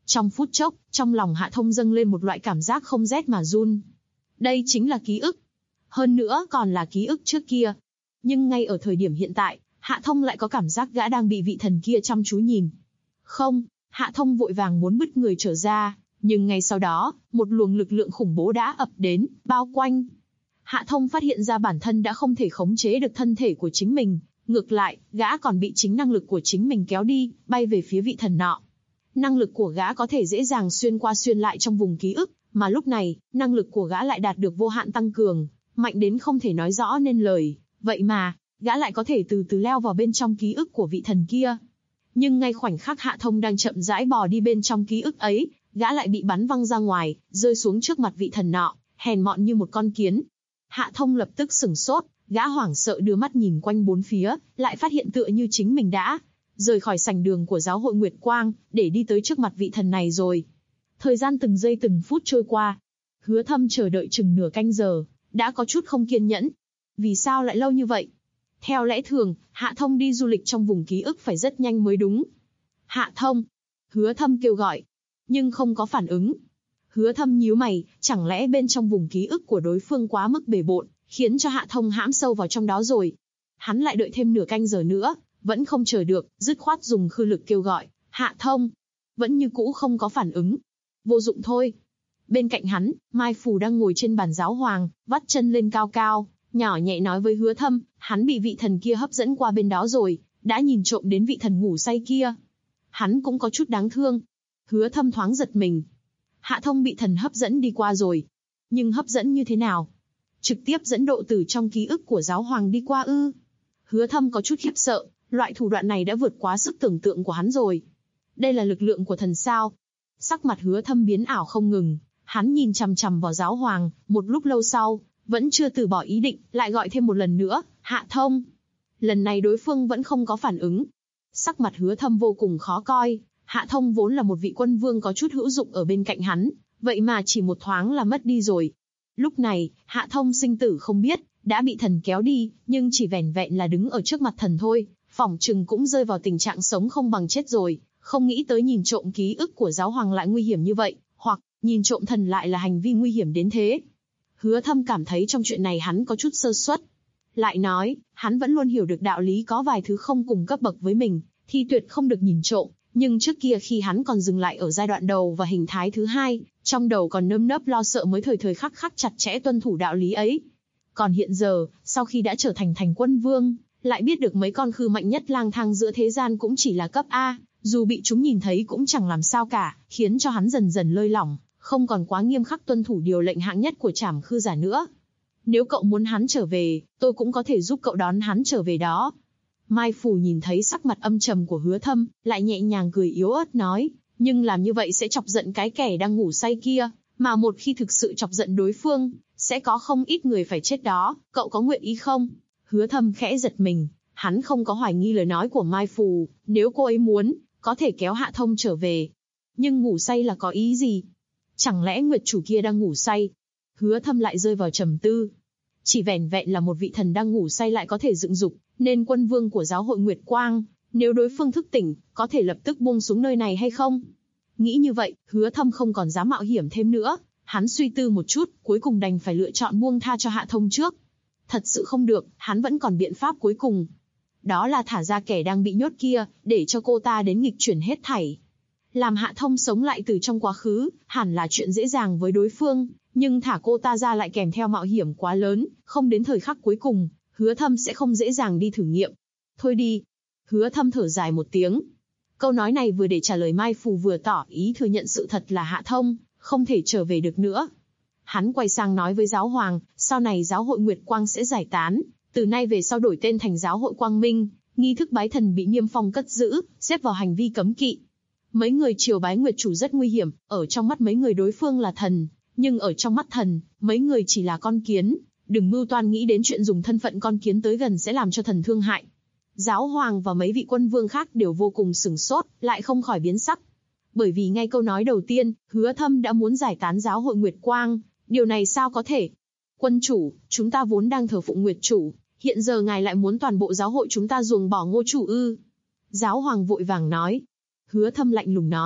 Trong phút chốc, trong lòng Hạ Thông dâng lên một loại cảm giác không rét mà run. Đây chính là ký ức. Hơn nữa còn là ký ức trước kia. Nhưng ngay ở thời điểm hiện tại, Hạ Thông lại có cảm giác gã đang bị vị thần kia chăm chú nhìn. Không, Hạ Thông vội vàng muốn bứt người trở ra, nhưng ngay sau đó, một luồng lực lượng khủng bố đã ập đến, bao quanh. Hạ Thông phát hiện ra bản thân đã không thể khống chế được thân thể của chính mình, ngược lại, gã còn bị chính năng lực của chính mình kéo đi, bay về phía vị thần nọ. Năng lực của gã có thể dễ dàng xuyên qua xuyên lại trong vùng ký ức, mà lúc này, năng lực của gã lại đạt được vô hạn tăng cường, mạnh đến không thể nói rõ nên lời, vậy mà, gã lại có thể từ từ leo vào bên trong ký ức của vị thần kia. Nhưng ngay khoảnh khắc Hạ Thông đang chậm rãi bò đi bên trong ký ức ấy, gã lại bị bắn văng ra ngoài, rơi xuống trước mặt vị thần nọ, hèn mọn như một con kiến. Hạ Thông lập tức sửng sốt, gã hoảng sợ đưa mắt nhìn quanh bốn phía, lại phát hiện tựa như chính mình đã rời khỏi sảnh đường của giáo hội Nguyệt Quang, để đi tới trước mặt vị thần này rồi. Thời gian từng giây từng phút trôi qua. Hứa Thâm chờ đợi chừng nửa canh giờ, đã có chút không kiên nhẫn. Vì sao lại lâu như vậy? Theo lẽ thường, Hạ Thông đi du lịch trong vùng ký ức phải rất nhanh mới đúng. Hạ Thông! Hứa Thâm kêu gọi. Nhưng không có phản ứng. Hứa Thâm nhíu mày, chẳng lẽ bên trong vùng ký ức của đối phương quá mức bề bộn, khiến cho Hạ Thông hãm sâu vào trong đó rồi. Hắn lại đợi thêm nửa canh giờ nữa, vẫn không chờ được, dứt khoát dùng khư lực kêu gọi, Hạ Thông. Vẫn như cũ không có phản ứng. Vô dụng thôi. Bên cạnh hắn, Mai Phù đang ngồi trên bàn giáo hoàng, vắt chân lên cao cao, nhỏ nhẹ nói với Hứa Thâm, hắn bị vị thần kia hấp dẫn qua bên đó rồi, đã nhìn trộm đến vị thần ngủ say kia. Hắn cũng có chút đáng thương. Hứa Thâm thoáng giật mình. Hạ Thông bị thần hấp dẫn đi qua rồi. Nhưng hấp dẫn như thế nào? Trực tiếp dẫn độ từ trong ký ức của giáo hoàng đi qua ư? Hứa Thâm có chút khiếp sợ, loại thủ đoạn này đã vượt quá sức tưởng tượng của hắn rồi. Đây là lực lượng của thần sao? Sắc mặt Hứa Thâm biến ảo không ngừng, hắn nhìn chằm chằm vào giáo hoàng, một lúc lâu sau, vẫn chưa từ bỏ ý định, lại gọi thêm một lần nữa, Hạ Thông. Lần này đối phương vẫn không có phản ứng. Sắc mặt Hứa Thâm vô cùng khó coi, Hạ Thông vốn là một vị quân vương có chút hữu dụng ở bên cạnh hắn, vậy mà chỉ một thoáng là mất đi rồi. Lúc này, Hạ Thông sinh tử không biết, đã bị thần kéo đi, nhưng chỉ vẻn vẹn là đứng ở trước mặt thần thôi, phỏng chừng cũng rơi vào tình trạng sống không bằng chết rồi, không nghĩ tới nhìn trộm ký ức của giáo hoàng lại nguy hiểm như vậy, hoặc nhìn trộm thần lại là hành vi nguy hiểm đến thế. Hứa Thâm cảm thấy trong chuyện này hắn có chút sơ suất. Lại nói, hắn vẫn luôn hiểu được đạo lý có vài thứ không cùng cấp bậc với mình, thì tuyệt không được nhìn trộm, nhưng trước kia khi hắn còn dừng lại ở giai đoạn đầu và hình thái thứ hai, trong đầu còn nơm nớp lo sợ mới thời thời khắc khắc chặt chẽ tuân thủ đạo lý ấy. Còn hiện giờ, sau khi đã trở thành quân vương, lại biết được mấy con khư mạnh nhất lang thang giữa thế gian cũng chỉ là cấp A, dù bị chúng nhìn thấy cũng chẳng làm sao cả, khiến cho hắn dần dần lơi lỏng, không còn quá nghiêm khắc tuân thủ điều lệnh hạng nhất của Trảm Khư Giả nữa. Nếu cậu muốn hắn trở về, tôi cũng có thể giúp cậu đón hắn trở về đó. Mai Phù nhìn thấy sắc mặt âm trầm của Hứa Thâm, lại nhẹ nhàng cười yếu ớt nói, nhưng làm như vậy sẽ chọc giận cái kẻ đang ngủ say kia, mà một khi thực sự chọc giận đối phương, sẽ có không ít người phải chết đó, cậu có nguyện ý không? Hứa Thâm khẽ giật mình, hắn không có hoài nghi lời nói của Mai Phù, nếu cô ấy muốn, có thể kéo Hạ Thông trở về. Nhưng ngủ say là có ý gì? Chẳng lẽ Nguyệt chủ kia đang ngủ say? Hứa Thâm lại rơi vào trầm tư. Chỉ vẻn vẹn là một vị thần đang ngủ say lại có thể dựng dục, nên quân vương của giáo hội Nguyệt Quang, nếu đối phương thức tỉnh, có thể lập tức buông xuống nơi này hay không? Nghĩ như vậy, Hứa Thâm không còn dám mạo hiểm thêm nữa, hắn suy tư một chút, cuối cùng đành phải lựa chọn buông tha cho Hạ Thông trước. Thật sự không được, hắn vẫn còn biện pháp cuối cùng. Đó là thả ra kẻ đang bị nhốt kia, để cho cô ta đến nghịch chuyển hết thảy. Làm Hạ Thông sống lại từ trong quá khứ, hẳn là chuyện dễ dàng với đối phương, nhưng thả cô ta ra lại kèm theo mạo hiểm quá lớn, không đến thời khắc cuối cùng, Hứa Thâm sẽ không dễ dàng đi thử nghiệm. Thôi đi. Hứa Thâm thở dài một tiếng. Câu nói này vừa để trả lời Mai Phù vừa tỏ ý thừa nhận sự thật là Hạ Thông không thể trở về được nữa. Hắn quay sang nói với giáo hoàng, sau này giáo hội Nguyệt Quang sẽ giải tán, từ nay về sau đổi tên thành giáo hội Quang Minh, nghi thức bái thần bị niêm phong cất giữ, xếp vào hành vi cấm kỵ. Mấy người triều bái Nguyệt chủ rất nguy hiểm, ở trong mắt mấy người đối phương là thần, nhưng ở trong mắt thần, mấy người chỉ là con kiến, đừng mưu toan nghĩ đến chuyện dùng thân phận con kiến tới gần sẽ làm cho thần thương hại. Giáo hoàng và mấy vị quân vương khác đều vô cùng sửng sốt, lại không khỏi biến sắc. Bởi vì ngay câu nói đầu tiên, Hứa Thâm đã muốn giải tán giáo hội Nguyệt Quang, điều này sao có thể? Quân chủ, chúng ta vốn đang thờ phụng Nguyệt chủ, hiện giờ ngài lại muốn toàn bộ giáo hội chúng ta ruồng bỏ Ngô chủ ư? Giáo hoàng vội vàng nói. Hứa Thâm lạnh lùng nói,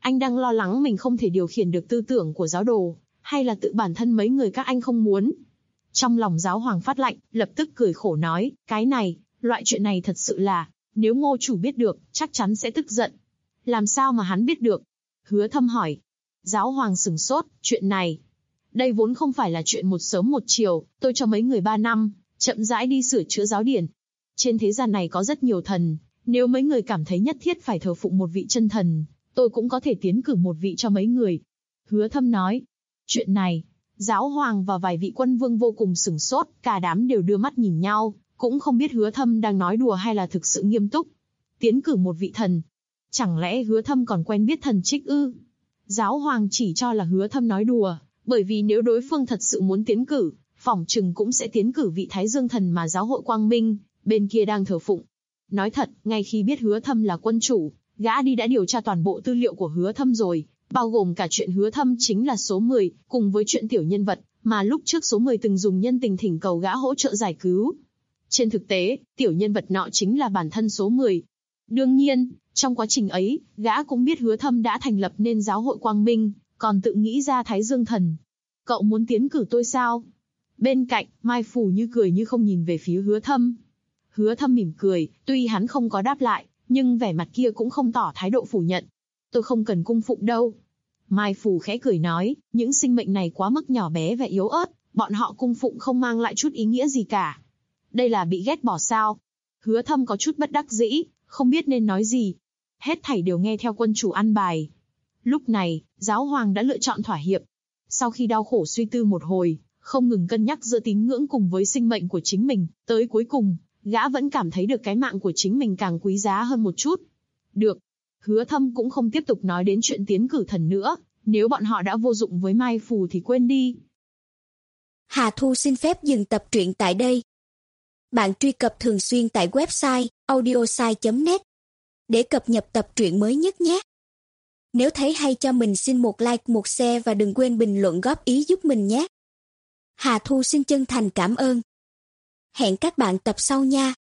Anh đang lo lắng mình không thể điều khiển được tư tưởng của giáo đồ, hay là tự bản thân mấy người các anh không muốn. Trong lòng giáo hoàng phát lạnh, lập tức cười khổ nói, cái này, loại chuyện này thật sự là, nếu Ngô chủ biết được, chắc chắn sẽ tức giận. Làm sao mà hắn biết được? Hứa Thâm hỏi. Giáo hoàng sửng sốt, chuyện này. Đây vốn không phải là chuyện một sớm một chiều, tôi cho mấy người 3 năm, chậm rãi đi sửa chữa giáo điển. Trên thế gian này có rất nhiều thần, nếu mấy người cảm thấy nhất thiết phải thờ phụng một vị chân thần, tôi cũng có thể tiến cử một vị cho mấy người. Hứa Thâm nói. Chuyện này, giáo hoàng và vài vị quân vương vô cùng sửng sốt, cả đám đều đưa mắt nhìn nhau, cũng không biết Hứa Thâm đang nói đùa hay là thực sự nghiêm túc. Tiến cử một vị thần. Chẳng lẽ Hứa Thâm còn quen biết thần trích ư? Giáo hoàng chỉ cho là Hứa Thâm nói đùa, bởi vì nếu đối phương thật sự muốn tiến cử, phỏng chừng cũng sẽ tiến cử vị Thái Dương thần mà giáo hội Quang Minh bên kia đang thờ phụng. Nói thật, ngay khi biết Hứa Thâm là quân chủ, gã đi đã điều tra toàn bộ tư liệu của Hứa Thâm rồi, bao gồm cả chuyện Hứa Thâm chính là số 10, cùng với chuyện tiểu nhân vật mà lúc trước số 10 từng dùng nhân tình thỉnh cầu gã hỗ trợ giải cứu. Trên thực tế, tiểu nhân vật nọ chính là bản thân số 10. Đương nhiên, trong quá trình ấy, gã cũng biết Hứa Thâm đã thành lập nên giáo hội Quang Minh, còn tự nghĩ ra Thái Dương thần. Cậu muốn tiến cử tôi sao? Bên cạnh, Mai Phủ như cười như không nhìn về phía Hứa Thâm. Hứa Thâm mỉm cười, tuy hắn không có đáp lại, nhưng vẻ mặt kia cũng không tỏ thái độ phủ nhận. Tôi không cần cung phụng đâu. Mai Phủ khẽ cười nói, những sinh mệnh này quá mức nhỏ bé và yếu ớt, bọn họ cung phụng không mang lại chút ý nghĩa gì cả. Đây là bị ghét bỏ sao? Hứa Thâm có chút bất đắc dĩ, không biết nên nói gì. Hết thảy đều nghe theo quân chủ an bài. Lúc này, giáo hoàng đã lựa chọn thỏa hiệp. Sau khi đau khổ suy tư một hồi, không ngừng cân nhắc giữa tín ngưỡng cùng với sinh mệnh của chính mình, tới cuối cùng, gã vẫn cảm thấy được cái mạng của chính mình càng quý giá hơn một chút. Được. Hứa Thâm cũng không tiếp tục nói đến chuyện tiến cử thần nữa, nếu bọn họ đã vô dụng với Mai Phù thì quên đi. Hà Thu xin phép dừng tập truyện tại đây. Bạn truy cập thường xuyên tại website audiosai.net để cập nhật tập truyện mới nhất nhé. Nếu thấy hay cho mình xin một like, một share và đừng quên bình luận góp ý giúp mình nhé. Hà Thu xin chân thành cảm ơn. Hẹn các bạn tập sau nha.